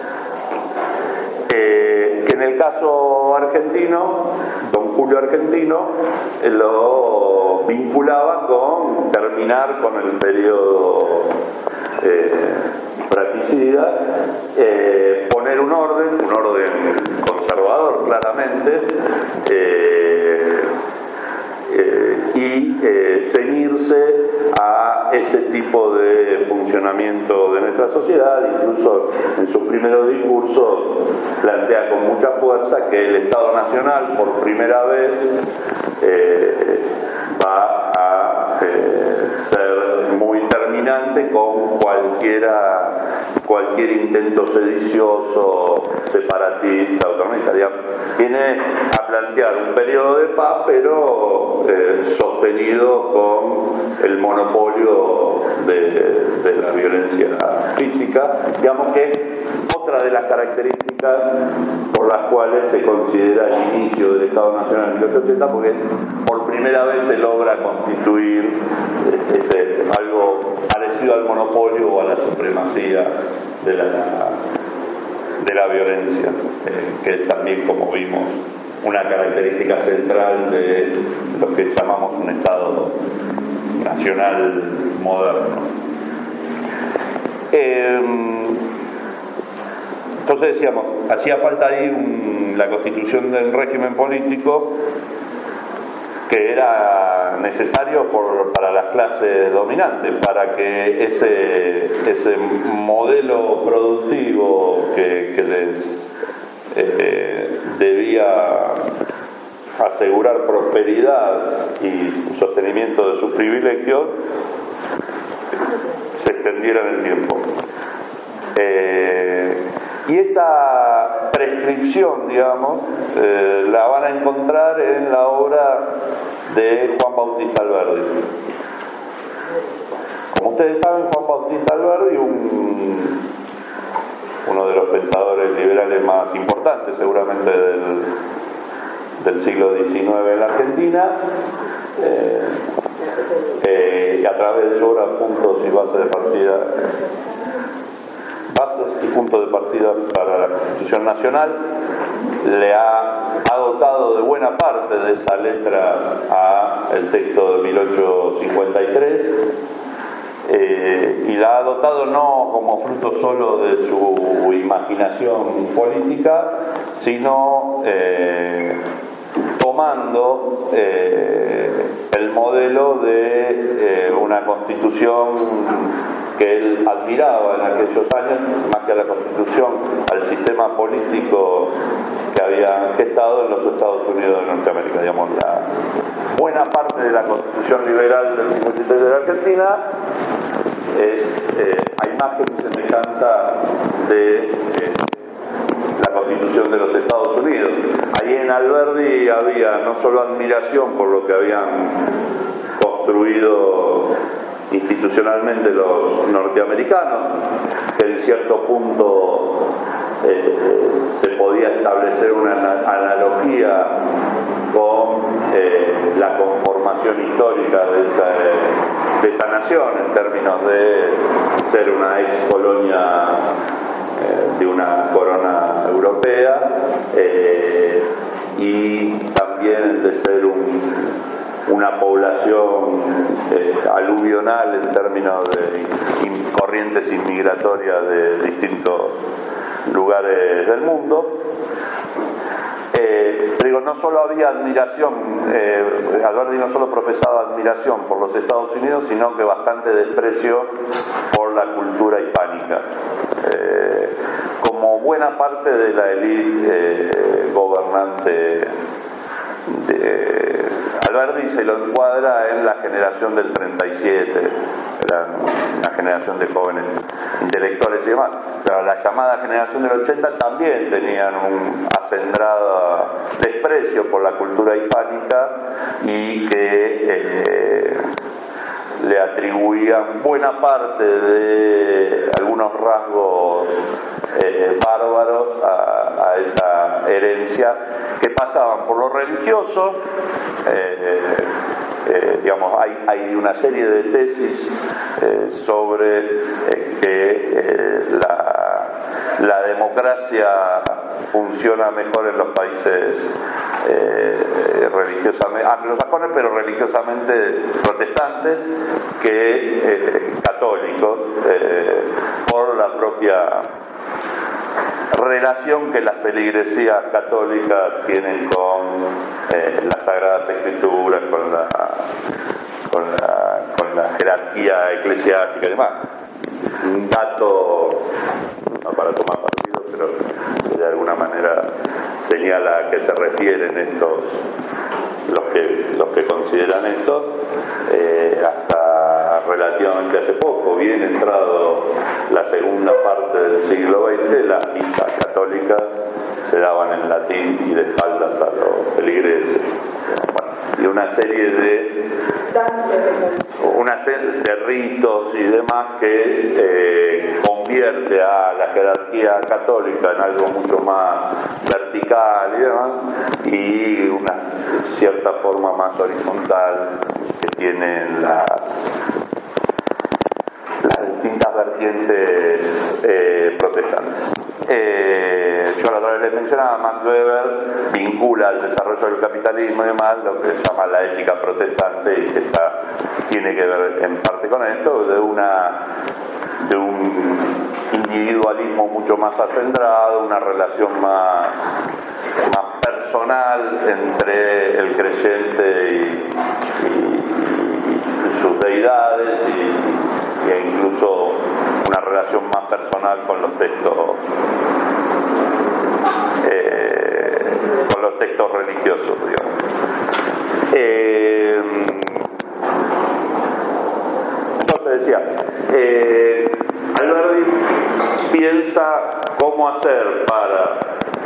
eh, que en el caso argentino, don Julio Argentino eh, lo vinculaba con terminar con el periodo eh, fratricida, eh, poner un orden, un orden conservador claramente, eh, Eh, y eh, ceñirse a ese tipo de funcionamiento de nuestra sociedad. Incluso en sus primeros discursos plantea con mucha fuerza que el Estado Nacional por primera vez eh, va a eh, ser dominante con cualquiera, cualquier intento sedicioso, separatista, autonomista. Digamos, viene a plantear un periodo de paz, pero eh, sostenido con el monopolio de, de la violencia física, digamos que es otra de las características por las cuales se considera el inicio del Estado Nacional en mil ochocientos ochenta, porque es, por primera vez se logra constituir ese, algo parecido al monopolio o a la supremacía de la, de la violencia, eh, que es también, como vimos, una característica central de lo que llamamos un Estado nacional moderno. Eh, entonces decíamos, hacía falta ahí un, la constitución del régimen político que era necesario por, para las clases dominantes, para que ese, ese modelo productivo que, que les eh, debía asegurar prosperidad y sostenimiento de sus privilegios se extendiera en el tiempo. Eh, y esa prescripción, digamos, eh, la van a encontrar en la obra de Juan Bautista Alberdi. Como ustedes saben, Juan Bautista Alberdi, un, uno de los pensadores liberales más importantes seguramente del, del siglo diecinueve en la Argentina, eh, eh, y a través de su obra Puntos y Bases de Partida, Bases y Puntos de Partida para la Constitución Nacional, le ha, ha dotado de buena parte de esa letra a el texto de mil ochocientos cincuenta y tres, eh, y la ha dotado no como fruto solo de su imaginación política, sino eh, tomando eh, el modelo de eh, una constitución que él admiraba en aquellos años, más que a la Constitución, al sistema político que había gestado en los Estados Unidos de Norteamérica. Digamos, la buena parte de la Constitución liberal del cincuenta y tres de la Argentina es eh, a imagen y semejanza de eh, la Constitución de los Estados Unidos. Ahí en Alberdi había no solo admiración por lo que habían construido institucionalmente los norteamericanos, que en cierto punto eh, se podía establecer una analogía con eh, la conformación histórica de esa, de esa nación en términos de ser una ex colonia eh, de una corona europea, eh, y también de ser un una población eh, aluvional en términos de in, corrientes inmigratorias de distintos lugares del mundo. Eh, digo, no solo había admiración, eh, Alberdi no solo profesaba admiración por los Estados Unidos, sino que bastante desprecio por la cultura hispánica. Eh, como buena parte de la élite eh, gobernante de Alberdi se lo encuadra en la generación del treinta y siete, era una generación de jóvenes intelectuales y demás. Pero la llamada generación del ochenta también tenían un acendrado desprecio por la cultura hispánica y que eh, le atribuían buena parte de algunos rasgos eh, bárbaros a, a esa herencia, que pasaban por lo religioso. eh, eh, digamos, hay, hay una serie de tesis eh, sobre eh, que eh, la, la democracia funciona mejor en los países eh, religiosamente anglosajones, pero religiosamente protestantes, que eh, católicos, eh, por la propia relación que las feligresías católicas tienen con eh, las Sagradas Escrituras, con la, con la, con la jerarquía eclesiástica y demás. Un dato, no para tomar partido, pero de alguna manera señala a qué se refieren estos, los que, los que consideran esto. Eh, hasta relativamente hace poco, bien entrado la segunda parte del siglo veinte, las misas católicas se daban en latín y de espaldas a los feligreses. Bueno, y una serie de una serie de ritos y demás que eh, convierte a la jerarquía católica en algo mucho más vertical y demás, y una cierta forma más horizontal que tienen las las distintas vertientes eh, protestantes. Eh, yo la otra vez les mencionaba, Max Weber vincula al desarrollo del capitalismo y demás lo que se llama la ética protestante, y que está, tiene que ver en parte con esto, de una de un individualismo mucho más acendrado, una relación más, más personal entre el creyente y, y, y sus deidades, y, e incluso una relación más personal con los textos eh, con los textos religiosos, digamos. Eh, entonces decía, eh, Alberdi piensa cómo hacer para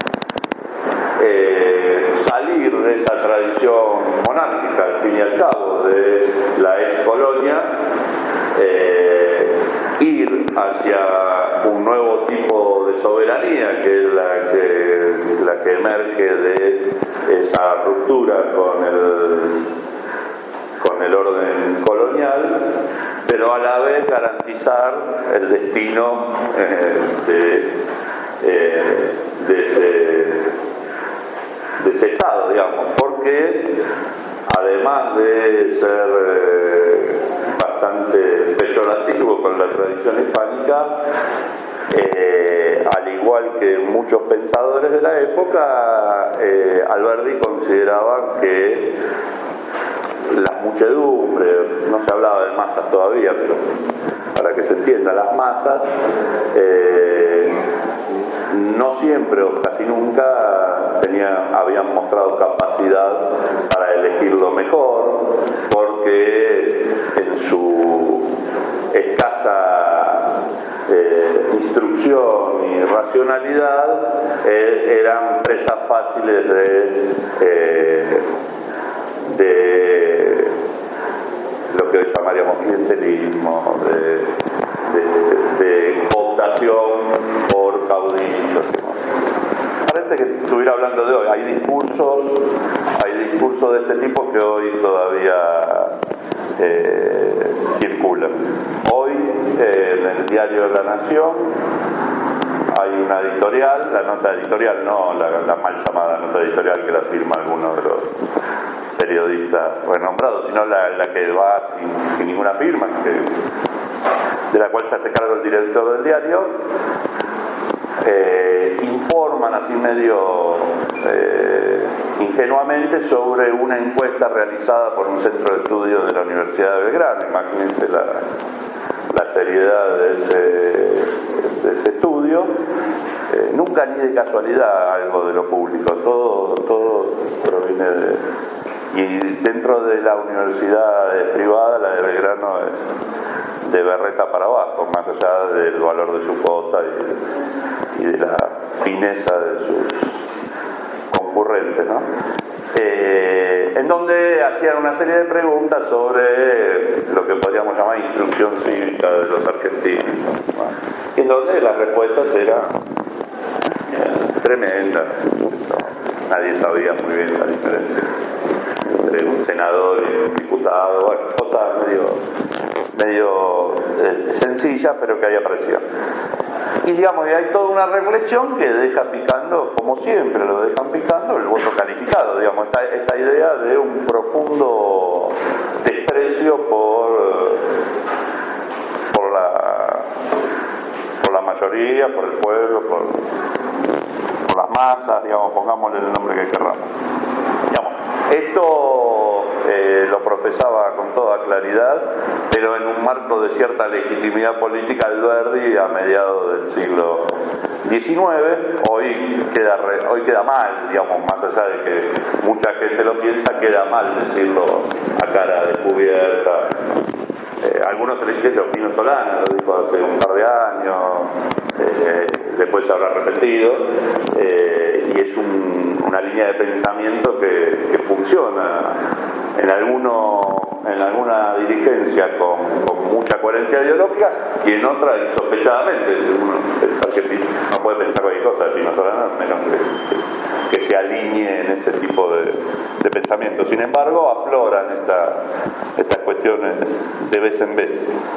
eh, salir de esa tradición monárquica, al fin y al cabo, de la ex colonia, eh, ir hacia un nuevo tipo de soberanía, que es la que, la que emerge de esa ruptura con el, con el orden colonial, pero a la vez garantizar el destino eh, de, eh, de, ese, de ese Estado, digamos, porque además de ser eh, bastante peyorativo con la tradición hispánica, eh, al igual que muchos pensadores de la época, eh, Alberdi consideraba que las muchedumbres, no se hablaba de masas todavía, pero para que se entienda, las masas eh, no siempre o casi nunca tenían, habían mostrado capacidad para elegir lo mejor, porque en su escasa eh, instrucción y racionalidad eh, eran presas fáciles de eh, de lo que hoy llamaríamos clientelismo, de, de, de cooptación por caudillos. Parece que estuviera hablando de hoy. Hay discursos, hay discursos de este tipo que hoy todavía eh, circulan. Hoy eh, en el diario de la Nación hay una editorial, la nota editorial, no la, la mal llamada nota editorial que la firma alguno de los periodistas renombrados, sino la, la que va sin, sin ninguna firma, que, de la cual se hace cargo el director del diario. Eh, informan así medio eh, ingenuamente sobre una encuesta realizada por un centro de estudios de la Universidad de Belgrano. Imagínense la, la seriedad de ese, de ese estudio. Eh, nunca ni de casualidad algo de lo público, todo, todo proviene de... Y dentro de la universidad privada, la de Belgrano es de berreta para abajo, más allá del valor de su cuota y, y de la fineza de sus concurrentes, ¿no? Eh, en donde hacían una serie de preguntas sobre lo que podríamos llamar instrucción cívica de los argentinos, ¿no? En donde las respuestas eran eh, tremendas, ¿no? Nadie sabía muy bien la diferencia entre un senador y un diputado, bueno, cosas medio, medio eh, sencillas, pero que ahí apareció. Y digamos, hay toda una reflexión que deja picando, como siempre lo dejan picando, el voto calificado, digamos, esta, esta idea de un profundo desprecio por, por, la, por la mayoría, por el pueblo, por, por las masas, digamos, pongámosle el nombre que queramos. Digamos, esto eh, lo profesaba con toda claridad, pero en un marco de cierta legitimidad política Alberdi a mediados del siglo diecinueve. Hoy queda, re, hoy queda mal, digamos, más allá de que mucha gente lo piensa, queda mal decirlo a cara descubierta. Eh, algunos se les dice, Pino Solana lo dijo hace un par de años, eh, después se habrá repetido, eh, y es un, una línea de pensamiento que, que funciona en, alguno, en alguna dirigencia con, con mucha coherencia ideológica y en otra insospechadamente. Uno pensar que Pino, no puede pensar cualquier cosa de Pino Solana, menos que, que se alinee en ese tipo de, de pensamiento. Sin embargo, afloran esta, estas cuestiones de vez en vez.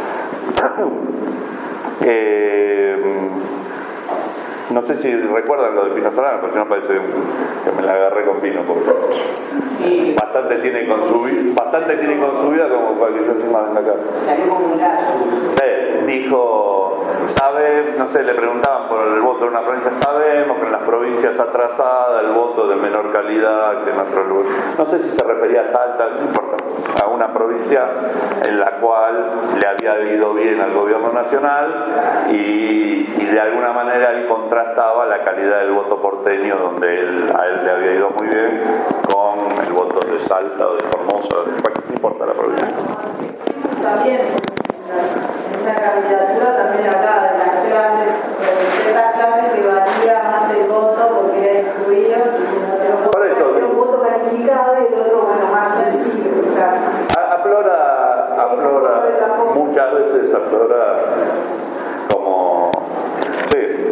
eh, no sé si recuerdan lo de Pino Solana, porque no parece que me la agarré con Pino, porque bastante tiene con su vida, bastante tiene con su vida como para que yo encima venga acá. Salió como un lazo. Sí, dijo, sabe, no sé, le preguntaban por el voto de una provincia, sabemos que en las provincias atrasadas el voto es de menor calidad que en otros lugares. No sé si se refería a Salta, no importa, a una provincia en la cual le había ido bien al gobierno nacional y, y de alguna manera él contrastaba la calidad del voto porteño, donde él, a él le había ido muy bien, con el voto de Salta o de Formosa, no importa la provincia. También en una candidatura también hablaba de las clases, de ciertas clases que valía más el voto porque era excluido, y un voto calificado y el otro, bueno, más sensible. O sea, aflora, aflora, muchas veces aflora como, sí,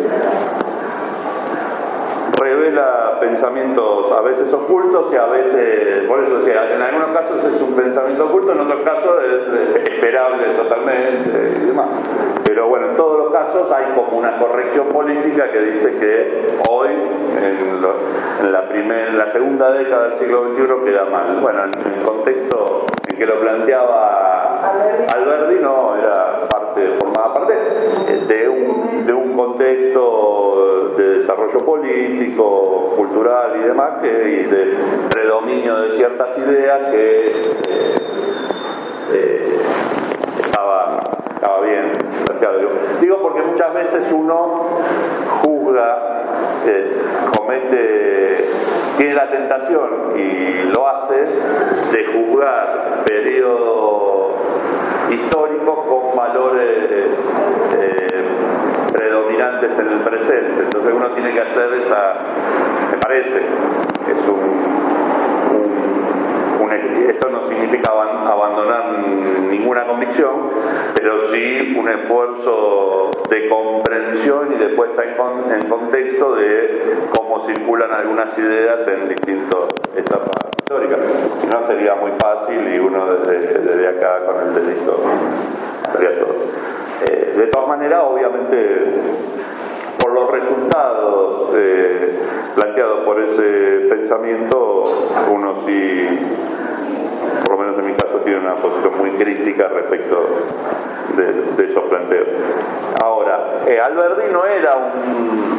revela pensamientos a veces ocultos y a veces, por eso decía, en algunos casos es un pensamiento oculto, en otros casos es esperable totalmente y demás. Pero bueno, en todos los casos hay como una corrección política que dice que hoy, en, lo, en, la, primer, en la segunda década del siglo veintiuno, queda mal. Bueno, en el contexto en que lo planteaba Alberdi, no, era parte, formaba parte de un, de un contexto de desarrollo político, cultural y demás, que, y de predominio de ciertas ideas que eh, eh, estaba, estaba bien planteado. Digo porque muchas veces uno juzga, eh, comete, tiene la tentación y lo hace de juzgar periodos históricos con valores eh, predominantes en el presente. Entonces uno tiene que hacer esa, me parece, es un, un, un esto no significa abandonar ninguna convicción, pero sí un esfuerzo de comprensión y de puesta en, con, en contexto de cómo circulan algunas ideas en distintas etapas históricas. Si no sería muy fácil y uno desde, desde acá con el dedito estaría todo. Eh, de todas maneras, obviamente, por los resultados eh, planteados por ese pensamiento, uno sí, por lo menos en mi caso, tiene una posición muy crítica respecto de, de esos planteos. Ahora, eh, Alberdi no era un,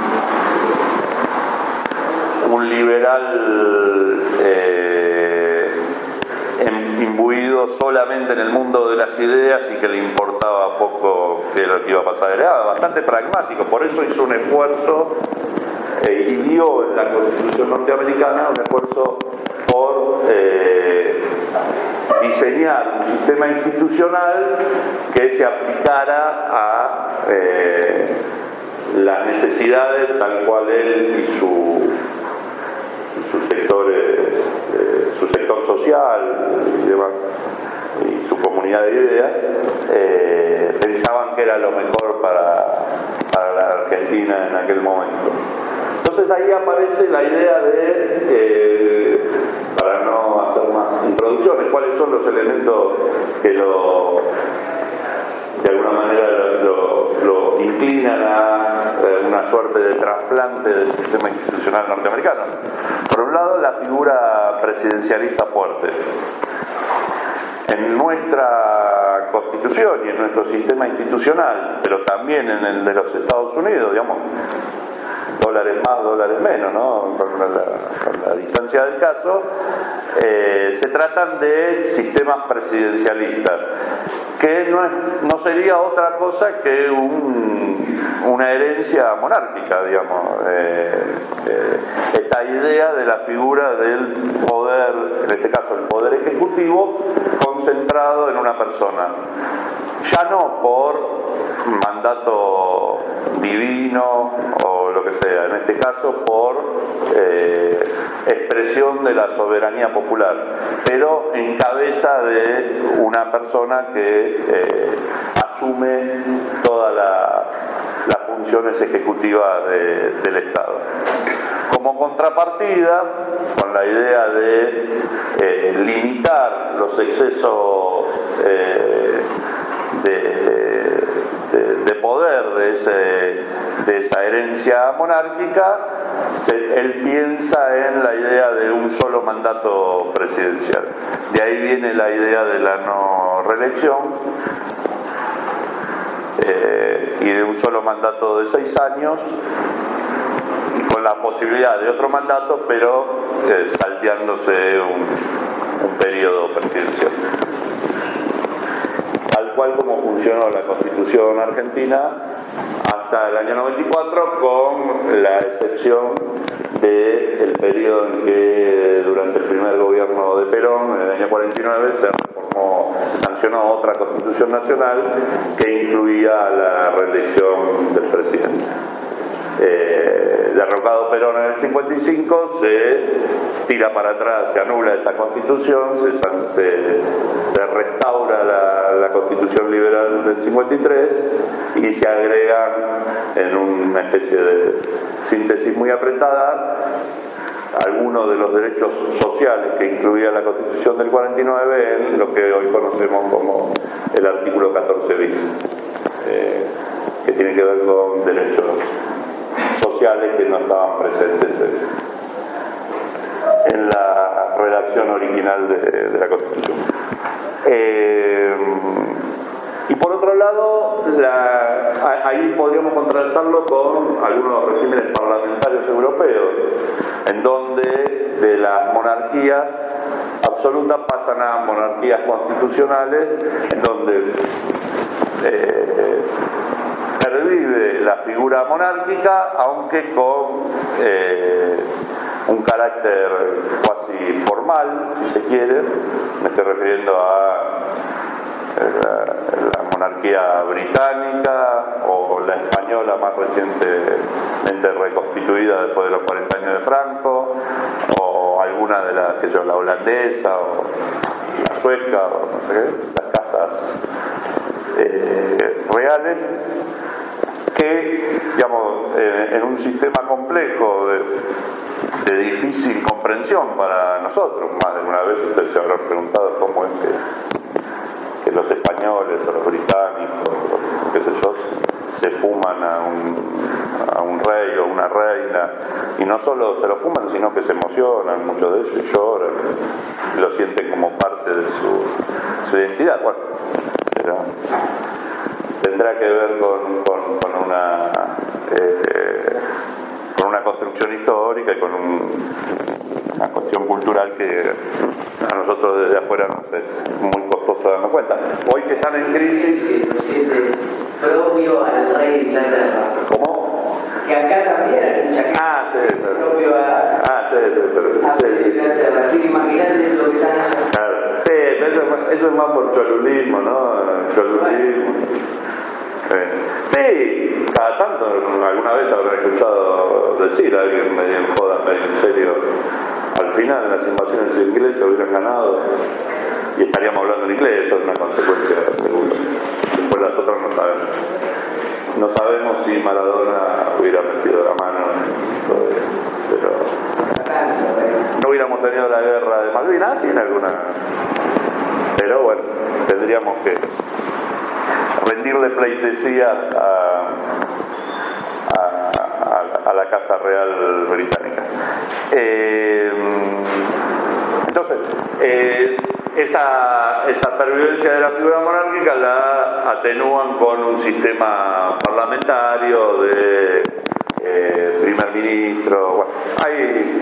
un liberal eh, imbuido solamente en el mundo de las ideas y que le importaba poco qué era lo que iba a pasar. Era bastante pragmático, por eso hizo un esfuerzo eh, y vio en la Constitución norteamericana un esfuerzo por eh, diseñar un sistema institucional que se aplicara a eh, las necesidades tal cual él y su su sector, eh, eh, su sector social y demás, y su comunidad de ideas, eh, pensaban que era lo mejor para, para la Argentina en aquel momento. Entonces ahí aparece la idea de, eh, para no hacer más introducciones, cuáles son los elementos que lo, de alguna manera lo, lo, lo inclinan a eh, una suerte de trasplante del sistema institucional norteamericano. Por un lado, la figura presidencialista fuerte. En nuestra Constitución y en nuestro sistema institucional, pero también en el de los Estados Unidos, digamos, dólares más, dólares menos, ¿no? Con la, con la distancia del caso, eh, se tratan de sistemas presidencialistas, que no, es, no sería otra cosa que un, una herencia monárquica, digamos, eh, eh, esta idea de la figura del poder, en este caso el poder ejecutivo, concentrado en una persona, ya no por mandato divino o lo que sea, en este caso por eh, expresión de la soberanía popular, pero en cabeza de una persona que eh, asume todas la, las funciones ejecutivas de, del Estado. Como contrapartida, con la idea de eh, limitar los excesos eh, de, de, de poder de, ese, de esa herencia monárquica, se, él piensa en la idea de un solo mandato presidencial. De ahí viene la idea de la no reelección eh, y de un solo mandato de seis años, con la posibilidad de otro mandato, pero eh, salteándose un, un periodo presidencial. Tal cual como funcionó la Constitución argentina hasta el año noventa y cuatro, con la excepción del periodo en que durante el primer gobierno de Perón, en el año cuarenta y nueve, se reformó, se sancionó otra Constitución nacional que incluía la reelección del presidente. Eh, derrocado Perón en el cincuenta y cinco, se tira para atrás, se anula esa constitución, se, se, se restaura la, la constitución liberal del cincuenta y tres y se agregan en una especie de síntesis muy apretada algunos de los derechos sociales que incluía la constitución del cuarenta y nueve en lo que hoy conocemos como el artículo catorce bis, eh, que tiene que ver con derechos sociales que no estaban presentes en, en la redacción original de, de la Constitución. Eh, y por otro lado, la, ahí podríamos contrastarlo con algunos regímenes parlamentarios europeos, en donde de las monarquías absolutas pasan a monarquías constitucionales, en donde eh, pervive la figura monárquica, aunque con eh, un carácter cuasi formal, si se quiere. Me estoy refiriendo a la, la monarquía británica o la española más recientemente reconstituida después de los cuarenta años de Franco, o alguna de las, que son la holandesa o la sueca, o no sé qué, las casas eh, reales, que, digamos, eh, en un sistema complejo de, de difícil comprensión para nosotros, más de una vez ustedes se habrán preguntado cómo es que, que los españoles o los británicos, o qué sé yo, se fuman a un, a un rey o una reina, y no solo se lo fuman, sino que se emocionan, muchos de ellos lloran, y lo sienten como parte de su, su identidad. Bueno, pero tendrá que ver con, con, con una eh, con una construcción histórica y con un, una cuestión cultural que a nosotros desde afuera nos es muy costoso darnos cuenta. Hoy que están en crisis, propio al rey de Inglaterra. ¿Cómo? Que acá también hay mucha gente ah, sí, pero, propio a, ah, sí, pero, a sí, de Inglaterra. Así que imagínate lo que están haciendo. Claro, sí, pero eso, eso es más por cholulismo, ¿no? Cholulismo. Sí, cada tanto, alguna vez habrán escuchado decir a alguien medio en joda, medio en serio, al final las invasiones inglesas hubieran ganado y estaríamos hablando en inglés, eso es una consecuencia seguro. Después las otras no sabemos. No sabemos si Maradona hubiera metido la mano en todo eso, pero no hubiéramos tenido la guerra de Malvinas, tiene alguna, pero bueno, tendríamos que rendirle pleitesía a, a, a, a la Casa Real Británica. Eh, entonces, eh, esa, esa pervivencia de la figura monárquica la atenúan con un sistema parlamentario de eh, primer ministro. Bueno, hay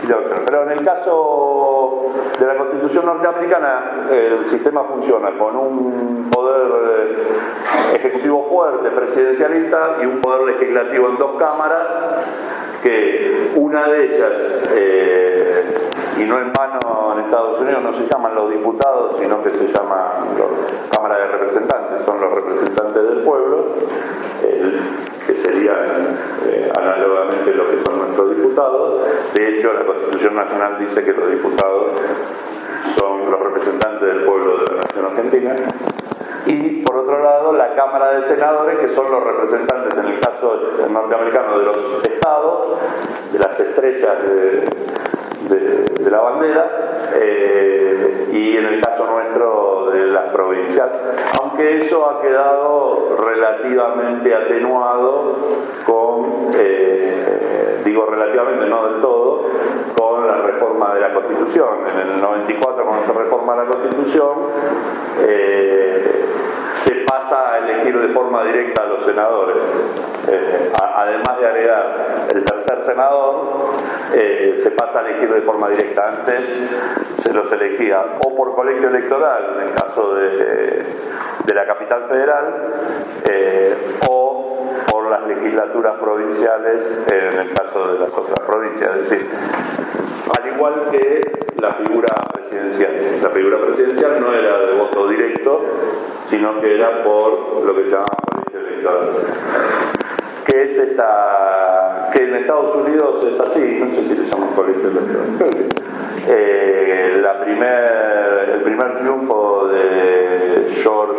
Pero en el caso de la Constitución norteamericana, el sistema funciona con un poder ejecutivo fuerte, presidencialista, y un poder legislativo en dos cámaras, que una de ellas, eh, y no en vano en Estados Unidos no se llaman los diputados, sino que se llaman la Cámara de Representantes, son los representantes del pueblo, eh, que serían eh, análogamente lo que son nuestros diputados. De hecho, la Constitución Nacional dice que los diputados son los representantes del pueblo de la nación argentina. Y por otro lado, la Cámara de Senadores, que son los representantes, en el caso norteamericano, de los estados, de las estrellas de, de, de la bandera, eh, y en el caso nuestro de las provincias, aunque eso ha quedado relativamente atenuado con, eh, digo relativamente, no del todo, con la reforma de la Constitución. En el noventa y cuatro, cuando se reforma la Constitución, eh, se pasa a elegir de forma directa a los senadores. Eh, a, además de agregar el tercer senador, eh, se pasa a elegir de forma directa. Antes se los elegía o por colegio electoral, en el caso de, de la capital federal, eh, o por las legislaturas provinciales, en el caso de las otras provincias. Es decir, al igual que la figura presidencial. La figura presidencial no era de voto directo, sino que era por lo que se llama colegio electoral. Que es esta, que en Estados Unidos es así, no sé si le llaman colegio electoral, creo que eh, la primer, el primer triunfo de George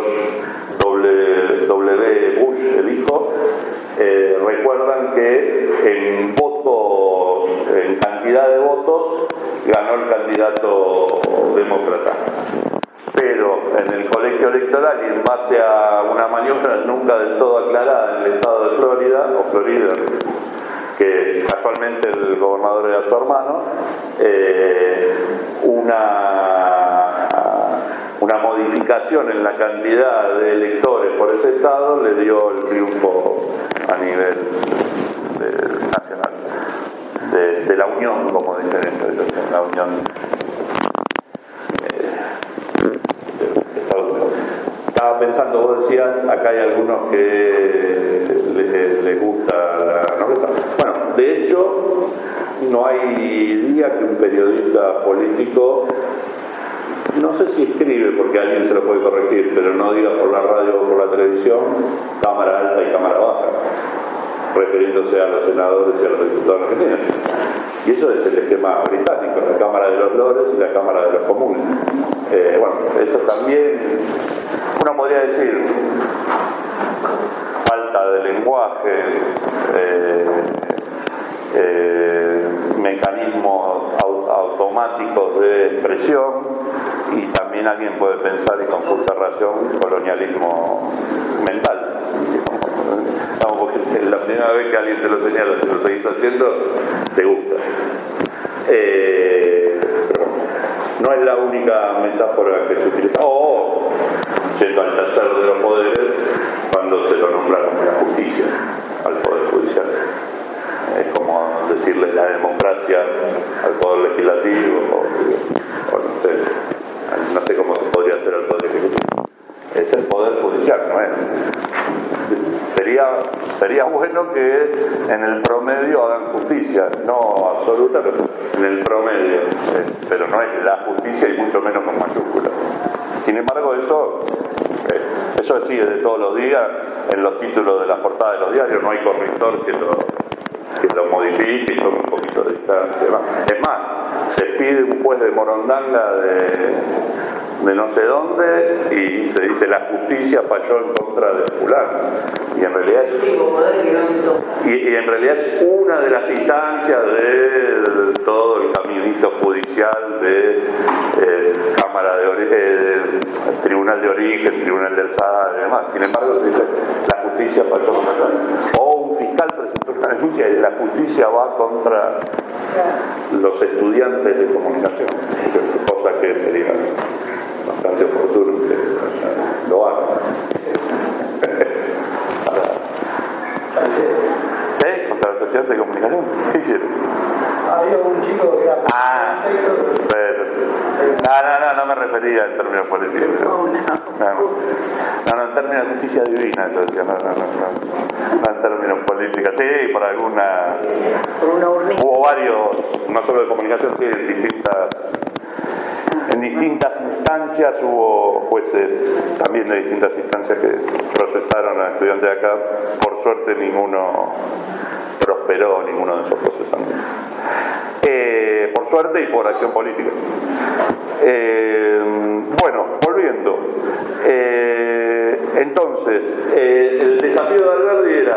W. Bush, el hijo, eh, recuerdan que en voto, en cantidad de votos, ganó el candidato demócrata. Pero en el colegio electoral, y en base a una maniobra nunca del todo aclarada en el estado de Florida, o Florida, que casualmente el gobernador era su hermano, eh, una, una modificación en la cantidad de electores por ese estado le dio el triunfo a nivel de, nacional, de, de la Unión, como dicen ellos, la Unión eh, de Estados Unidos. Estaba pensando, vos decías, acá hay algunos que les, les gusta la nobleza. Bueno, de hecho, no hay día que un periodista político, no sé si escribe porque alguien se lo puede corregir, pero no diga por la radio o por la televisión, cámara alta y cámara baja, refiriéndose a los senadores y a los diputados argentinos. Y eso es el esquema británico, la Cámara de los Lores y la Cámara de los Comunes. Eh, bueno, eso también, uno podría decir, falta de lenguaje, eh, eh, mecanismos au automáticos de expresión, y también alguien puede pensar, y con justa razón, colonialismo mental. Digamos, porque la primera vez que alguien te lo señala, si lo seguís haciendo, te gusta. Eh, pero no es la única metáfora que se utiliza. O, yendo al tercero de los poderes, cuando se lo nombra como la justicia al Poder Judicial. Es como decirle la democracia al Poder Legislativo, o, o no sé, no sé cómo se podría hacer al Poder Ejecutivo. Es el Poder Judicial, ¿no es? Sería, sería bueno que en el promedio hagan justicia, no absoluta, pero en el promedio, eh, pero no es la justicia y mucho menos con mayúsculas. Sin embargo, eso, eh, eso sigue de todos los días en los títulos de las portadas de los diarios, no hay corrector que lo, que lo modifique y tome un poquito de distancia. Es más, se pide un juez de Morondanga de... de no sé dónde, y se dice la justicia falló en contra de fulano, y en realidad es, y, y en realidad es una de las instancias de todo el caminito judicial de eh, Cámara de Origen, eh, Tribunal de Origen, Tribunal de Alzada y demás. Sin embargo, se dice la justicia falló contra fulano, o un fiscal presentó una denuncia y la justicia va contra los estudiantes de comunicación, cosa que sería bastante oportuno que lo hagan. ¿Sí? ¿Contra los estudiantes de comunicación? ¿Qué hicieron? A había un chico que era Ah, sexo. pero, no, no, no, no me refería en términos políticos. No, no, no, no en términos de justicia divina, entonces, no, no, no, no, no en términos políticos. Sí, por alguna. Por una urnita. Hubo varios, no solo de comunicación, sí, en distintas. En distintas instancias hubo jueces también de distintas instancias que procesaron a estudiantes de acá. Por suerte ninguno prosperó, ninguno de esos procesamientos. Eh, por suerte y por acción política. Eh, bueno, volviendo. Eh, entonces, eh, el desafío de Alberdi era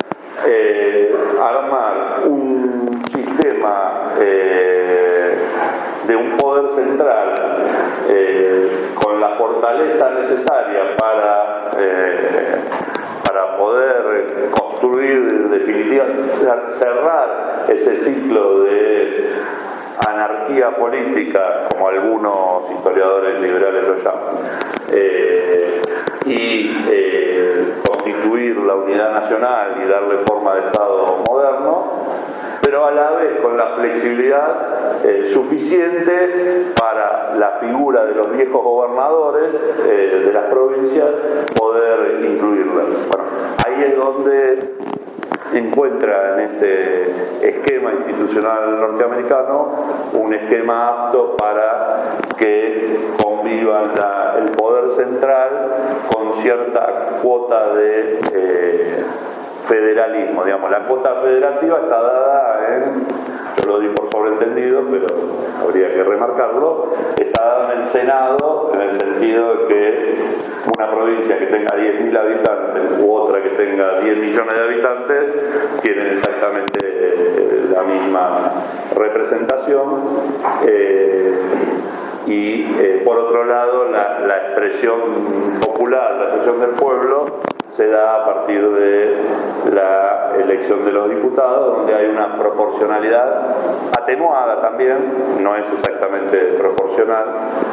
eh, armar un sistema eh, de un poder central eh, con la fortaleza necesaria para, eh, para poder construir, en definitiva, cerrar ese ciclo de anarquía política, como algunos historiadores liberales lo llaman, eh, y eh, constituir la unidad nacional y darle forma de Estado moderno, pero a la vez con la flexibilidad eh, suficiente para la figura de los viejos gobernadores eh, de las provincias poder incluirlas. Bueno, ahí es donde encuentra en este esquema institucional norteamericano un esquema apto para que convivan la, el poder central con cierta cuota de eh, federalismo, digamos. La cuota federativa está dada en, yo lo digo por sobreentendido, pero habría que remarcarlo, está dada en el Senado, en el sentido de que una provincia que tenga diez mil habitantes u otra que tenga diez millones de habitantes tienen exactamente la misma representación. Eh, y eh, por otro lado la, la expresión popular, la expresión del pueblo se da a partir de la elección de los diputados, donde hay una proporcionalidad atenuada también, no es exactamente proporcional,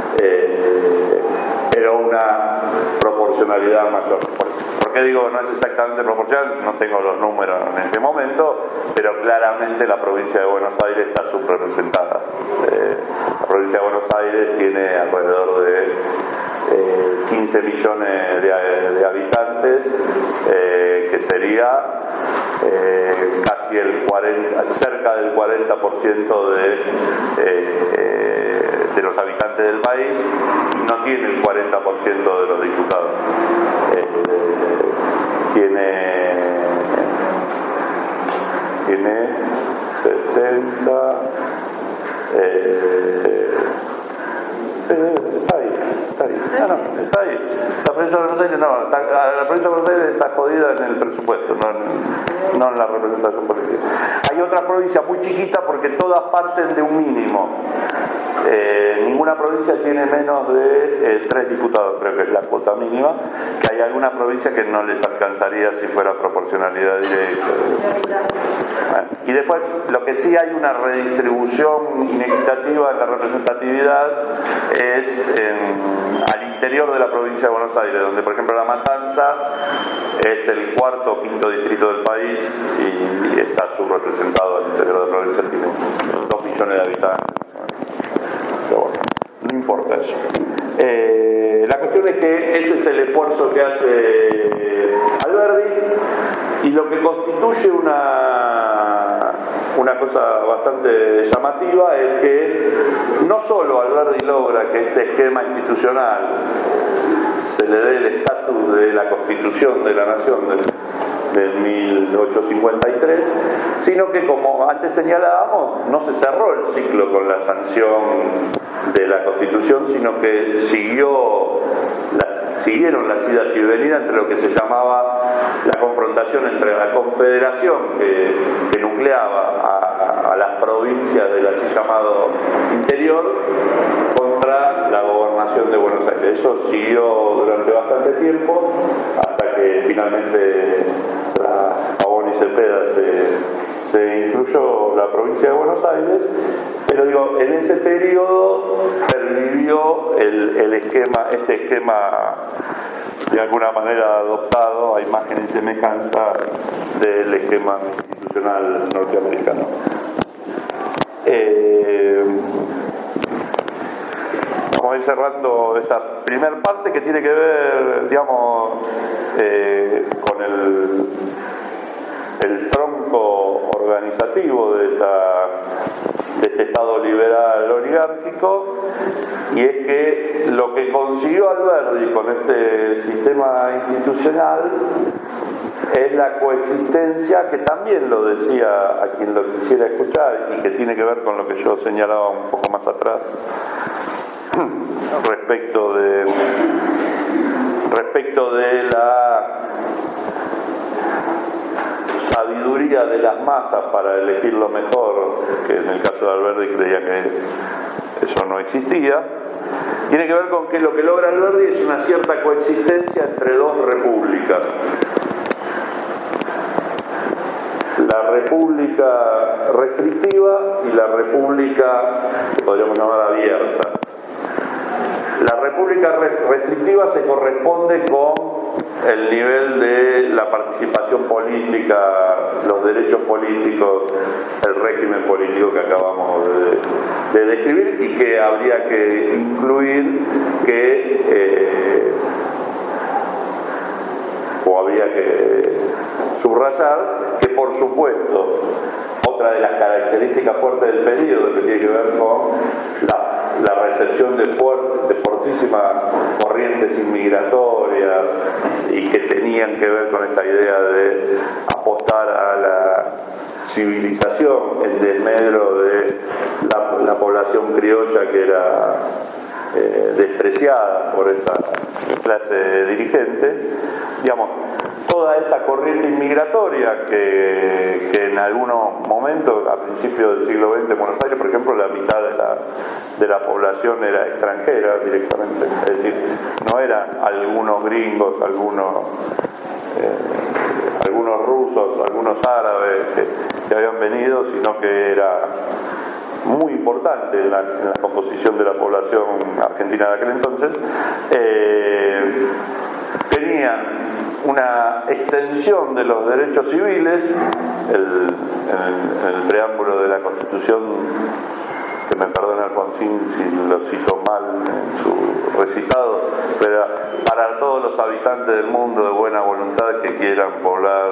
eh, pero una proporcionalidad mayor. ¿Por qué digo no es exactamente proporcional? No tengo los números en este momento, pero claramente la provincia de Buenos Aires está subrepresentada. Eh, la provincia de Buenos Aires tiene alrededor de eh, quince millones de, de habitantes, eh, que sería eh, casi el cuarenta, cerca del cuarenta por ciento de, eh, de los habitantes del país, y no tiene el cuarenta por ciento de los diputados. Eh, tiene tiene setenta eh, está ahí, está ahí, no, no, está ahí. La provincia de Buenos Aires no, está, la provincia de Buenos Aires está jodida en el presupuesto, no en, no en la representación política. Hay otras provincias muy chiquitas porque todas parten de un mínimo. Eh, ninguna provincia tiene menos de eh, tres diputados, creo que es la cuota mínima, que hay alguna provincia que no les alcanzaría si fuera proporcionalidad directa. Bueno, y después lo que sí hay una redistribución inequitativa en la representatividad es en, al interior de la provincia de Buenos Aires, donde por ejemplo La Matanza es el cuarto o quinto distrito del país y, y está subrepresentado al interior de la provincia, tiene dos millones de habitantes. Pero bueno, no importa eso. Eh, la cuestión es que ese es el esfuerzo que hace Alberdi, y lo que constituye una, una cosa bastante llamativa es que no solo Alberdi logra que este esquema institucional se le dé el estatus de la Constitución de la Nación del del mil ochocientos cincuenta y tres, sino que, como antes señalábamos, no se cerró el ciclo con la sanción de la Constitución, sino que siguió la, siguieron las idas y venidas entre lo que se llamaba la confrontación entre la Confederación, que, que nucleaba a, a las provincias del así llamado interior, contra la gobernación de Buenos Aires. Eso siguió durante bastante tiempo, hasta que finalmente tras Pavón y Cepeda se, se incluyó la provincia de Buenos Aires, pero digo, en ese periodo pervivió el, el esquema, este esquema de alguna manera adoptado a imagen y semejanza del esquema institucional norteamericano. Eh, vamos a ir cerrando esta primera parte que tiene que ver, digamos, eh, con el, el tronco organizativo de, esta, de este Estado liberal oligárquico, y es que lo que consiguió Alberdi con este sistema institucional es la coexistencia, que también lo decía a quien lo quisiera escuchar y que tiene que ver con lo que yo señalaba un poco más atrás respecto de respecto de la sabiduría de las masas para elegir lo mejor, que en el caso de Alberdi creía que eso no existía. Tiene que ver con que lo que logra Alberdi es una cierta coexistencia entre dos repúblicas: la república restrictiva y la república que podríamos llamar abierta. La república restrictiva se corresponde con el nivel de la participación política, los derechos políticos, el régimen político que acabamos de, de describir, y que habría que incluir que eh, o habría que subrayar que, por supuesto, otra de las características fuertes del periodo, que tiene que ver con la, la recepción de, fuert, de fortísimas corrientes inmigratorias y que tenían que ver con esta idea de apostar a la civilización en desmedro de la, la población criolla, que era eh, despreciada por esta clase dirigente. Digamos, toda esa corriente inmigratoria que, que en algunos momentos, a principios del siglo veinte en Buenos Aires, por ejemplo, la mitad de la, de la población era extranjera directamente, es decir, no eran algunos gringos, algunos eh, algunos rusos, algunos árabes que, que habían venido, sino que era muy importante en la, en la composición de la población argentina de aquel entonces. Eh, tenían una extensión de los derechos civiles, el, el, el preámbulo de la Constitución, que me perdone Alfonsín si lo cito mal en su recitado, pero para todos los habitantes del mundo de buena voluntad que quieran poblar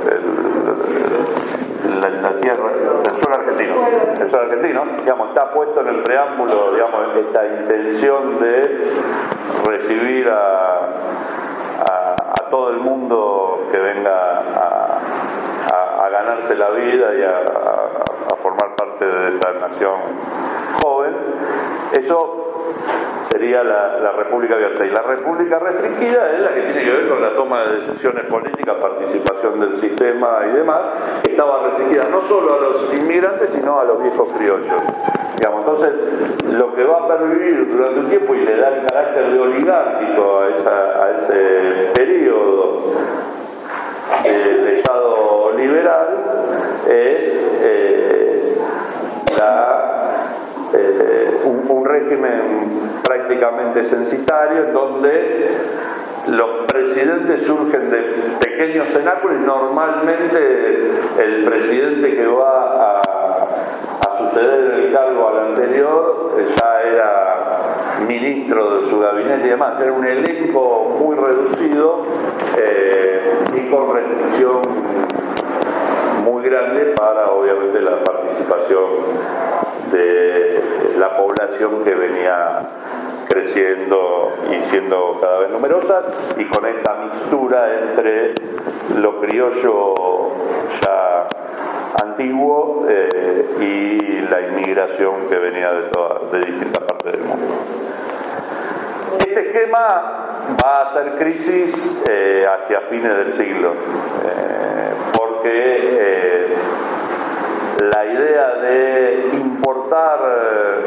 el, la, la tierra, el suelo argentino, el suelo argentino, digamos, está puesto en el preámbulo, digamos, esta intención de recibir a A, a todo el mundo que venga a, a, a ganarse la vida y a, a, a formar parte de esta nación joven. Eso sería la, la República Abierta. Y la República Restringida es la que tiene que ver con la toma de decisiones políticas, participación del sistema y demás, que estaba restringida no solo a los inmigrantes, sino a los viejos criollos. Digamos, entonces, lo que va a pervivir durante un tiempo y le da el carácter de oligárquico a, esa, a ese periodo del Estado liberal es eh, la, eh, un, un régimen prácticamente censitario, en donde los presidentes surgen de pequeños cenáculos y normalmente el presidente que va a suceder en el cargo al anterior ya era ministro de su gabinete y demás. Era un elenco muy reducido eh, y con restricción muy grande para, obviamente, la participación de la población que venía creciendo y siendo cada vez numerosa, y con esta mixtura entre lo criollo ya antiguo eh, y la inmigración que venía de, toda, de distintas partes del mundo. Este esquema va a hacer crisis eh, hacia fines del siglo, eh, porque eh, la idea de importar eh,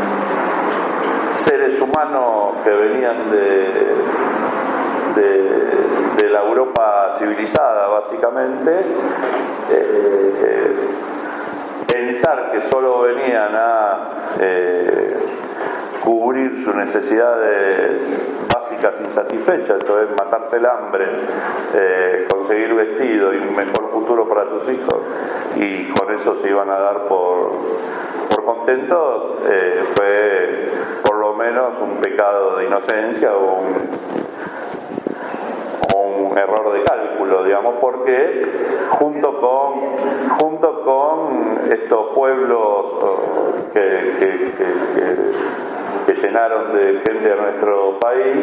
seres humanos que venían de, de, de la Europa civilizada, básicamente, eh, eh, pensar que solo venían a eh, cubrir sus necesidades básicas insatisfechas, esto es matarse el hambre, eh, conseguir vestido y un mejor futuro para sus hijos, y con eso se iban a dar por, por contentos, eh, fue por lo menos un pecado de inocencia o un, o un error de cálculo, digamos, porque junto con, junto con estos pueblos que, que, que, que, que llenaron de gente a nuestro país,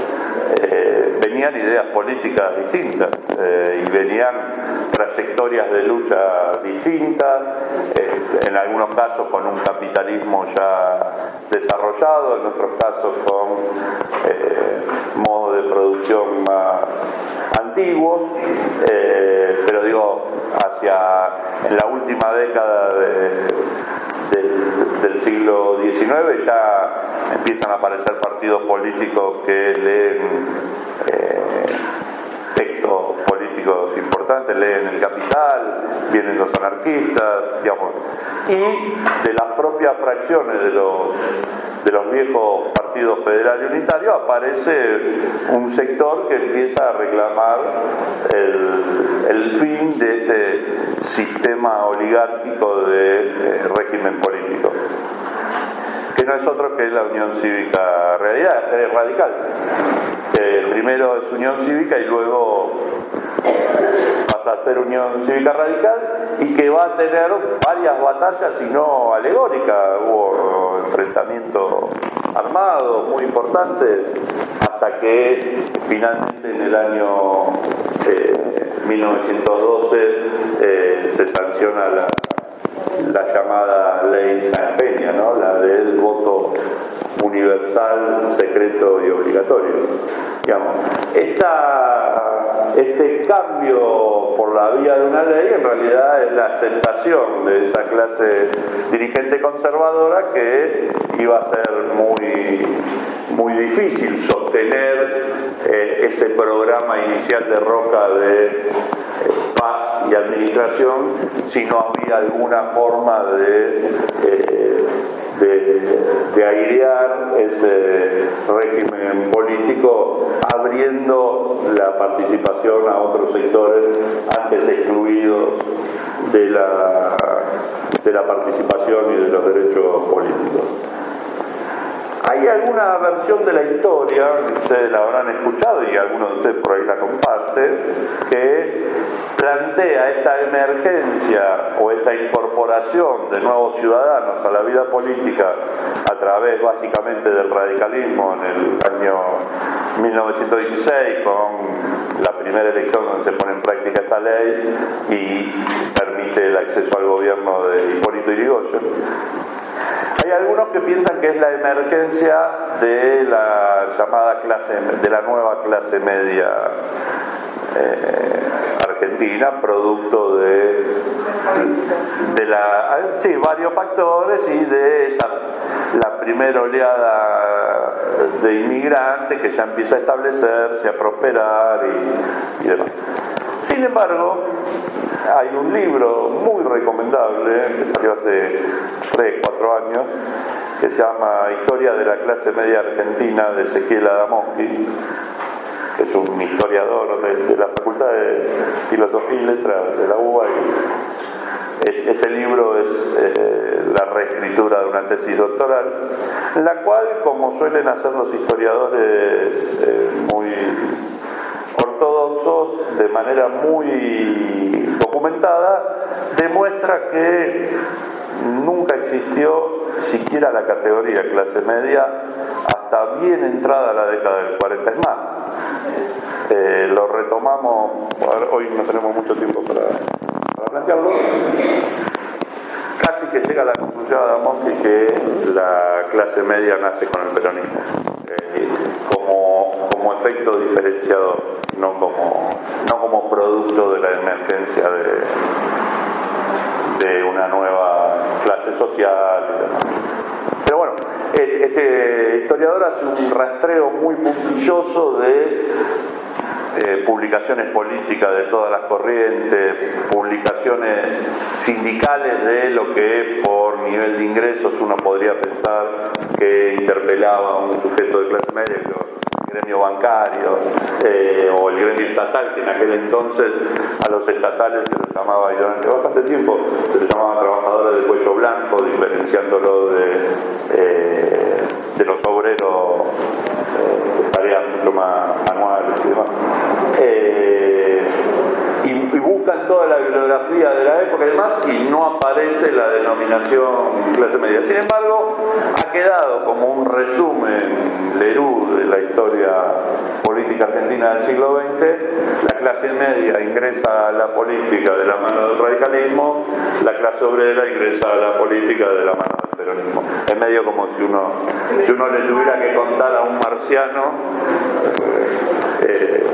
eh, venían ideas políticas distintas eh, y venían trayectorias de lucha distintas, eh, en algunos casos con un capitalismo ya desarrollado, en otros casos con eh, modos de producción más antiguos, eh, pero digo, hacia en la última década de, del, del siglo diecinueve ya empiezan a aparecer partidos políticos que leen eh, textos políticos importantes, leen El Capital, vienen los anarquistas, digamos, y de las propias fracciones de los de los viejos partidos federal y unitario aparece un sector que empieza a reclamar el, el fin de este sistema oligárquico de eh, régimen político, que no es otro que la Unión Cívica Realidad, eh, Radical. Eh, primero es Unión Cívica y luego pasa a ser Unión Cívica Radical, y que va a tener varias batallas, y no alegóricas. Hubo enfrentamientos armados muy importantes hasta que finalmente en el año eh, mil novecientos doce eh, se sanciona la, la llamada ley Sáenz Peña, ¿no? La del voto universal, secreto y obligatorio. Digamos, esta, este cambio por la vía de una ley en realidad es la aceptación de esa clase dirigente conservadora que iba a ser muy, muy difícil sostener eh, ese programa inicial de Roca de eh, paz y administración si no había alguna forma de eh, De, de airear ese régimen político, abriendo la participación a otros sectores antes excluidos de la, de la participación y de los derechos políticos. Hay alguna versión de la historia, ustedes la habrán escuchado y algunos de ustedes por ahí la comparten, que plantea esta emergencia o esta incorporación de nuevos ciudadanos a la vida política a través básicamente del radicalismo en el año mil novecientos dieciséis, con la primera elección donde se pone en práctica esta ley y permite el acceso al gobierno de Hipólito Yrigoyen. Hay algunos que piensan que es la emergencia de la llamada clase, de la nueva clase media eh, argentina, producto de, de la, sí, varios factores y de esa, la primera oleada de inmigrantes que ya empieza a establecerse, a prosperar y, y demás. Sin embargo, hay un libro muy recomendable que salió hace tres, cuatro años, que se llama Historia de la clase media argentina, de Ezequiel Adamowski, que es un historiador de, de la Facultad de Filosofía y Letras de la U B A, y es, ese libro es eh, la reescritura de una tesis doctoral, en la cual, como suelen hacer los historiadores eh, muy ortodoxos, de manera muy documentada, demuestra que nunca existió siquiera la categoría clase media hasta bien entrada la década del cuarenta. Es más, eh, lo retomamos, hoy no tenemos mucho tiempo para, para plantearlo, casi que llega a la conclusión de Adamowski que la clase media nace con el peronismo, eh, como, como efecto diferenciador, no como, no como producto de la emergencia de, de una nueva clase social y demás. Pero bueno, este historiador hace un rastreo muy puntilloso de eh, publicaciones políticas de todas las corrientes, publicaciones sindicales de lo que por nivel de ingresos uno podría pensar que interpelaba a un sujeto de clase media, que gremio bancario eh, o el gremio estatal, que en aquel entonces a los estatales se les llamaba, y durante bastante tiempo se les llamaba trabajadores de cuello blanco, diferenciándolo de, eh, de los obreros eh, de tareas mucho más manuales y demás. Eh, y, y buscan toda la bibliografía de la época y demás, y no aparece la denominación clase media. Sin embargo, ha quedado como un resumen Leroux de la historia política argentina del siglo veinte. La clase media ingresa a la política de la mano del radicalismo, la clase obrera ingresa a la política de la mano del peronismo. Es medio como si uno, si uno le tuviera que contar a un marciano eh, eh,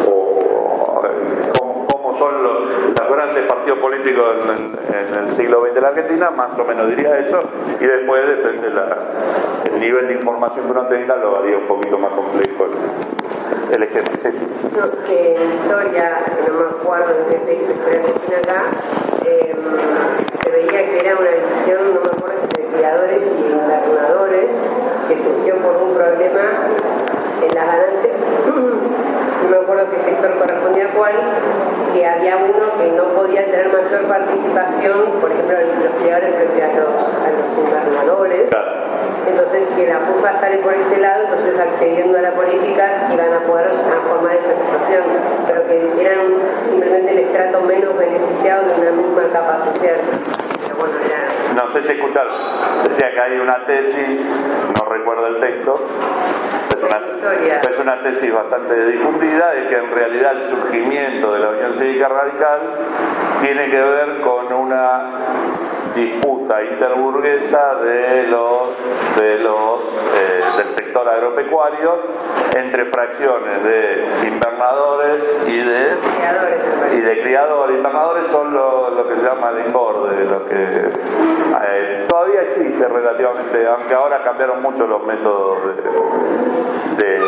o eh, cómo, cómo son los, los grandes partidos políticos en, en el siglo veinte de la Argentina, más o menos diría eso, y después depende la, el nivel de información que uno tenga, lo haría un poquito más complejo el, el ejemplo. No, que en historia, no me acuerdo en qué hizo historia argentina acá, eh, se veía que era una división, no me acuerdo, entre criadores y gobernadores, que surgió por un problema en las ganancias. No me acuerdo qué sector correspondía a cuál, que había uno que no podía tener mayor participación, por ejemplo, los criadores frente a los, a los invernadores. Entonces, que la puja sale por ese lado, entonces accediendo a la política iban a poder transformar esa situación, pero que eran simplemente el estrato menos beneficiado de una misma capa social. Pero bueno, era... No sé si escucharon, decía que hay una tesis, no recuerdo el texto, es una, es una tesis bastante difundida, de que en realidad el surgimiento de la Unión Cívica Radical tiene que ver con una disputa interburguesa de los, de los eh, del sector agropecuario entre fracciones de invernadores y de criadores. Y de criadores. Invernadores son lo, lo que se llama el engorde, lo que eh, todavía existe relativamente, aunque ahora cambiaron mucho los métodos de, de,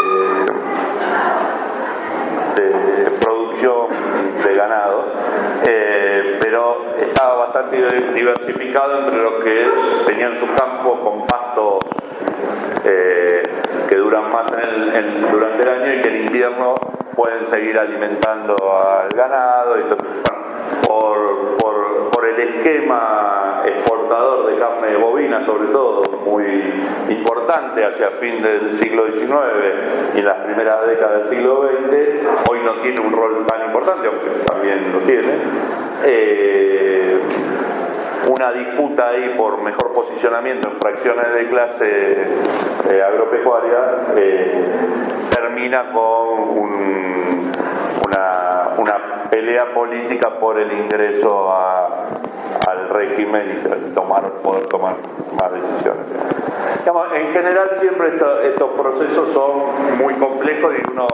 de producción de ganado, eh, pero estaba bastante diversificado entre los que tenían sus campos con pastos eh, que duran más en el, en, durante el año y que en invierno pueden seguir alimentando al ganado y todo. Bueno, por, por, por el esquema exportador de carne bovina, sobre todo, muy importante hacia fin del siglo diecinueve y las primeras décadas del siglo veinte, hoy no tiene un rol tan importante, aunque también lo tiene. Eh, una disputa ahí por mejor posicionamiento en fracciones de clase eh, agropecuaria eh, termina con un, una, una pelea política por el ingreso a, al régimen y tomar, poder tomar más decisiones. Digamos, en general siempre esto, estos procesos son muy complejos y uno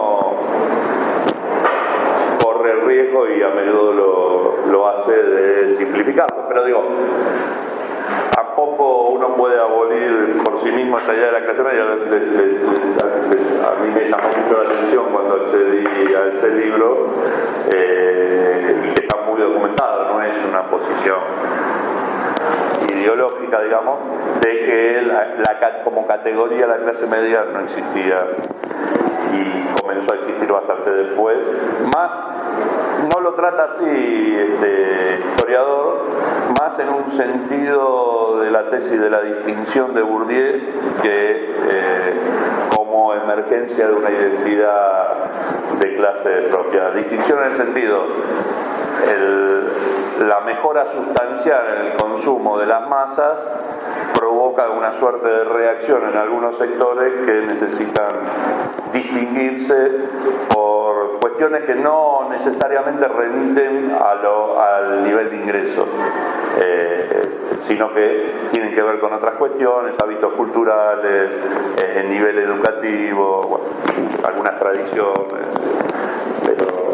corre el riesgo y a menudo lo, lo hace de simplificarlo, pero digo, tampoco uno puede abolir por sí mismo esta idea de la clase media. Le, le, le, a mí me llamó mucho la atención cuando accedí a ese libro, eh, y que está muy documentado, no es una posición ideológica, digamos, de que la, la, como categoría la clase media no existía y comenzó a existir bastante después. Más, no lo trata así este historiador, más en un sentido de la tesis de la distinción de Bourdieu que eh, como emergencia de una identidad de clase propia. Distinción en el sentido, el, la mejora sustancial en el consumo de las masas provoca una suerte de reacción en algunos sectores que necesitan distinguirse por cuestiones que no necesariamente remiten a lo, al nivel de ingresos, eh, sino que tienen que ver con otras cuestiones, hábitos culturales, eh, el nivel educativo, bueno, algunas tradiciones, pero...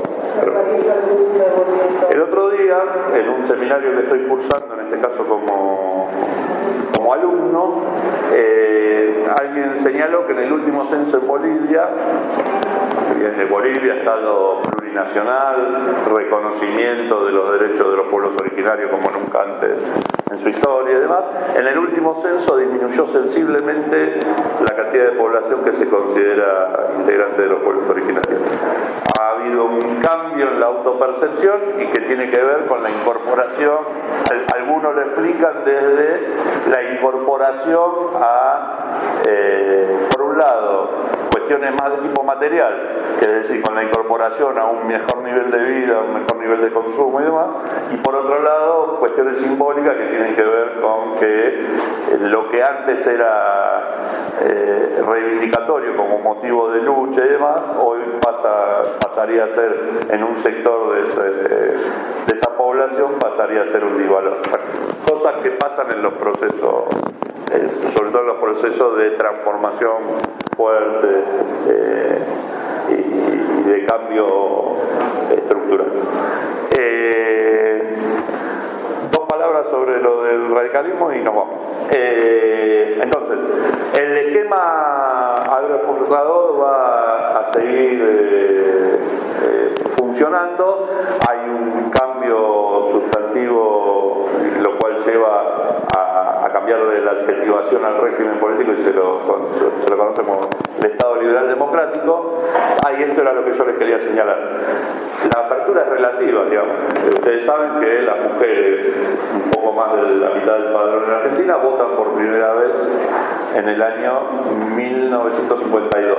El otro día, en un seminario que estoy cursando, en este caso como, como alumno, eh, alguien señaló que en el último censo en Bolivia, en Bolivia, Estado plurinacional, reconocimiento de los derechos de los pueblos originarios como nunca antes en su historia y demás. En el último censo disminuyó sensiblemente la cantidad de población que se considera integrante de los pueblos originarios. Ha habido un cambio en la autopercepción y que tiene que ver con la incorporación, algunos lo explican desde la incorporación a, eh, por un lado, cuestiones más de tipo material, que es decir, con la incorporación a un mejor nivel de vida, un mejor nivel de consumo y demás, y por otro lado, cuestiones simbólicas que tienen que ver con que lo que antes era eh, reivindicatorio como motivo de lucha y demás, hoy pasa, pasaría a ser, en un sector de, ese, de esa población, pasaría a ser un disvalor. Cosas que pasan en los procesos, eh, sobre todo en los procesos de transformación fuerte eh, y, y de cambio estructural. Eh, dos palabras sobre lo del radicalismo y nos vamos. Eh, entonces, el esquema agroexportador va a seguir eh, eh, funcionando. Hay un cambio sustantivo, lo cual lleva a, a cambiarle la adjetivación al régimen político y se lo, se lo conoce como el Estado Liberal Democrático. Ahí esto era lo que yo les quería señalar. La apertura es relativa, digamos. Ustedes saben que las mujeres, un poco más de la mitad del padrón en Argentina, votan por primera vez en el año mil novecientos cincuenta y dos.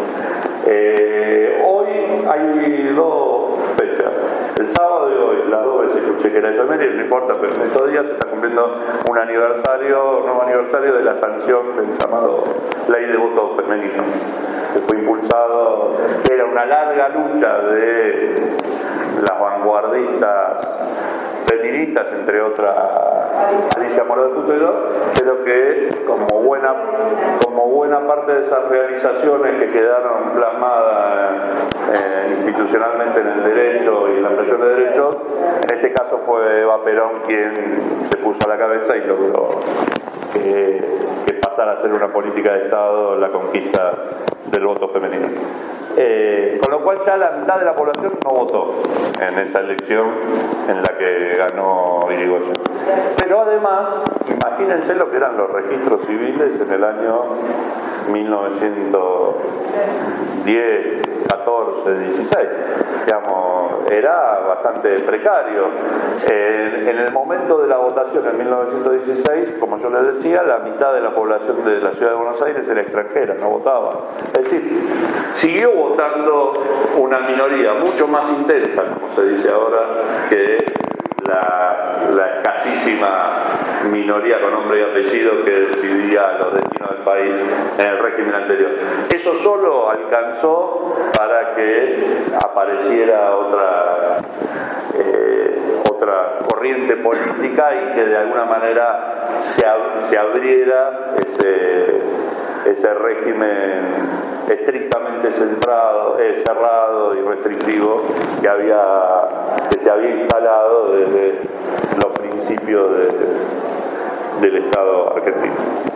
Eh, hoy hay dos fechas. El sábado de hoy, las dos veces escuché que era efeméride, no importa, pero en estos días se está cumpliendo un aniversario, un nuevo aniversario de la sanción del llamado Ley de Voto Femenino, que fue impulsado, que era una larga lucha de las vanguardistas feministas, entre otras Alicia Morado de Puteló, pero que como buena, como buena parte de esas realizaciones que quedaron plasmadas eh, institucionalmente en el derecho y en la presión de derechos, en este caso fue Eva Perón quien se puso a la cabeza y logró que, que pasara a ser una política de Estado la conquista del voto femenino. Eh, con lo cual ya la mitad de la población no votó en esa elección en la que ganó Irigoyen. Pero además, imagínense lo que eran los registros civiles en el año mil novecientos diez, catorce, dieciséis. Digamos, era bastante precario. Eh, en el momento de la votación en mil novecientos dieciséis, como yo les decía, la mitad de la población de la ciudad de Buenos Aires era extranjera, no votaba. Es decir, siguió votando una minoría mucho más intensa, como se dice ahora, que la, la escasísima minoría con nombre y apellido que decidía los destinos del país en el régimen anterior. Eso solo alcanzó para que apareciera otra eh, otra corriente política y que de alguna manera se, ab- se abriera ese, ese régimen estrictamente centrado, eh, cerrado y restrictivo que había que se había instalado desde los principios de, del Estado argentino.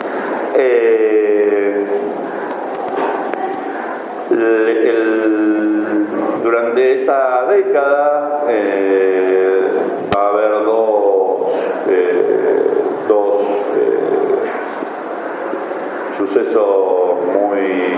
Eh, el, el, durante esa década eh, va a haber dos, eh, dos eh, sucesos muy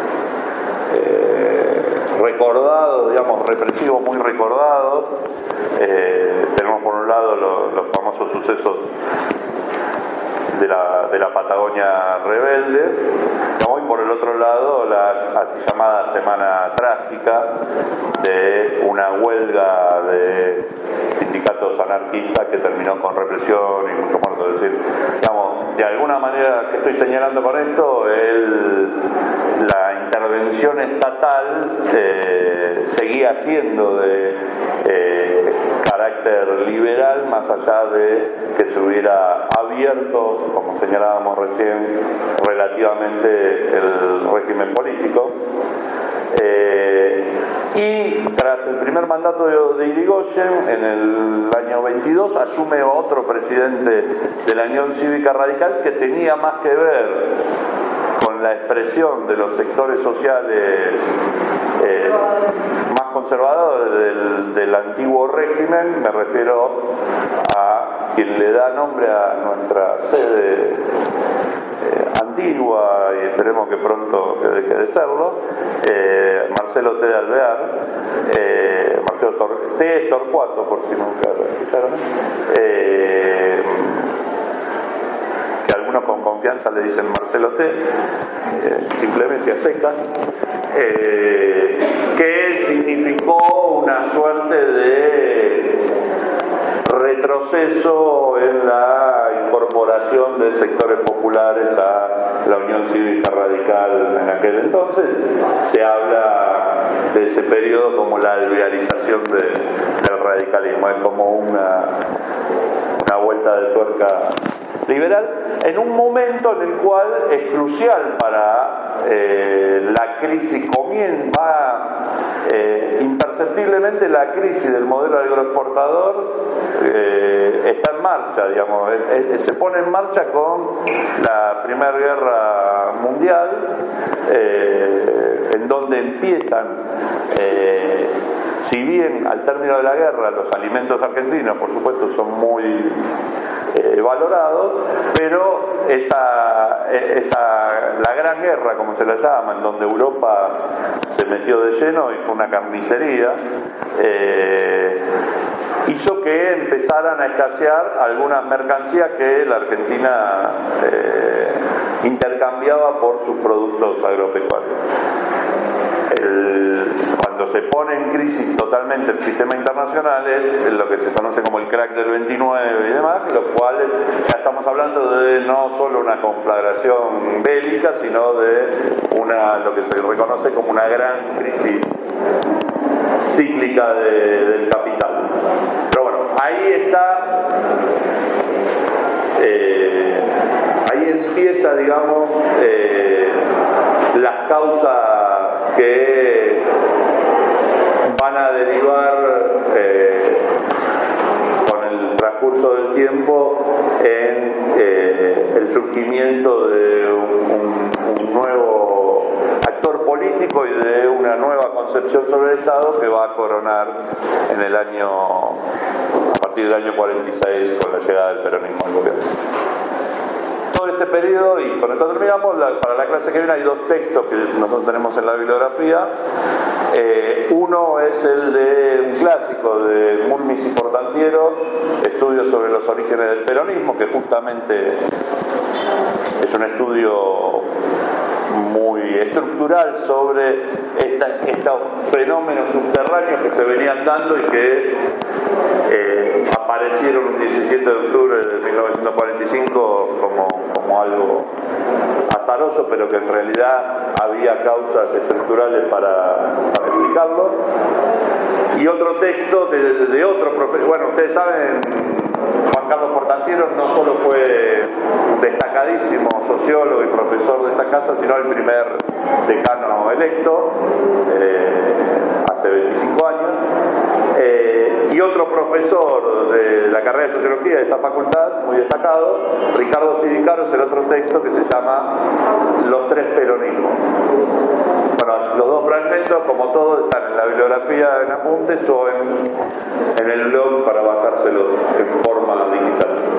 Eh, recordados, digamos, represivos muy recordados. Eh, tenemos por un lado los, los famosos sucesos de la, de la Patagonia rebelde, y por el otro lado la así llamada Semana Trágica, de una huelga de sindicatos anarquistas que terminó con represión y mucho muerto. Es decir, digamos, de alguna manera que estoy señalando con esto, el, la intervención estatal eh, seguía siendo de eh, carácter liberal, más allá de que se hubiera abierto, como señalábamos recién, relativamente el régimen político. Eh, y tras el primer mandato de, de Irigoyen, en el año veintidós, asume otro presidente de la Unión Cívica Radical que tenía más que ver con la expresión de los sectores sociales eh, más conservadores del, del antiguo régimen. Me refiero a quien le da nombre a nuestra sede eh, antigua y esperemos que pronto que deje de serlo, eh, Marcelo T. de Alvear, eh, Marcelo Tor T. Torcuato, por si nunca lo escucharon, eh, que algunos con confianza le dicen Marcelo T, eh, simplemente a secas, eh, que significó una suerte de retroceso en la incorporación de sectores populares a la Unión Cívica Radical en aquel entonces. Se habla de ese periodo como la alvearización de, del radicalismo, es como una, una vuelta de tuerca liberal, en un momento en el cual es crucial para eh, la crisis, comienza eh, imperceptiblemente la crisis del modelo agroexportador eh, está en marcha, digamos, eh, eh, se pone en marcha con la Primera Guerra Mundial, eh, en donde empiezan eh, si bien al término de la guerra los alimentos argentinos, por supuesto, son muy eh, valorados, pero esa, esa, la Gran Guerra, como se la llama, en donde Europa se metió de lleno y fue una carnicería, eh, hizo que empezaran a escasear algunas mercancías que la Argentina eh, intercambiaba por sus productos agropecuarios. El, cuando se pone en crisis totalmente el sistema internacional es lo que se conoce como el crack del veintinueve y demás, lo cual ya estamos hablando de no solo una conflagración bélica, sino de una, lo que se reconoce como una gran crisis cíclica de, del capital. Pero bueno, ahí está, eh, ahí empieza, digamos, eh, las causas que van a derivar eh, con el transcurso del tiempo en eh, el surgimiento de un, un nuevo actor político y de una nueva concepción sobre el Estado que va a coronar en el año, a partir del año cuarenta y seis, con la llegada del peronismo al gobierno. Todo este periodo, y con esto terminamos, la, para la clase que viene hay dos textos que nosotros tenemos en la bibliografía. Eh, uno es el de un clásico de Mulmis y Portantiero, Estudios sobre los orígenes del peronismo, que justamente es un estudio muy estructural sobre esta, estos fenómenos subterráneos que se venían dando y que eh, aparecieron un diecisiete de octubre de mil novecientos cuarenta y cinco como, como algo azaroso, pero que en realidad había causas estructurales para, para explicarlo. Y otro texto de, de, de otro profesor, bueno, ustedes saben, Juan Carlos Portantiero no solo fue un destacadísimo sociólogo y profesor de esta casa, sino el primer decano electo eh, hace veinticinco años, eh, y otro profesor de la carrera de Sociología de esta facultad, muy destacado, Ricardo Sidicaro, es el otro texto que se llama Los tres peronismos. Bueno, los dos fragmentos, como todos, están en la bibliografía en apuntes o en, en el blog para bajárselos en forma digital.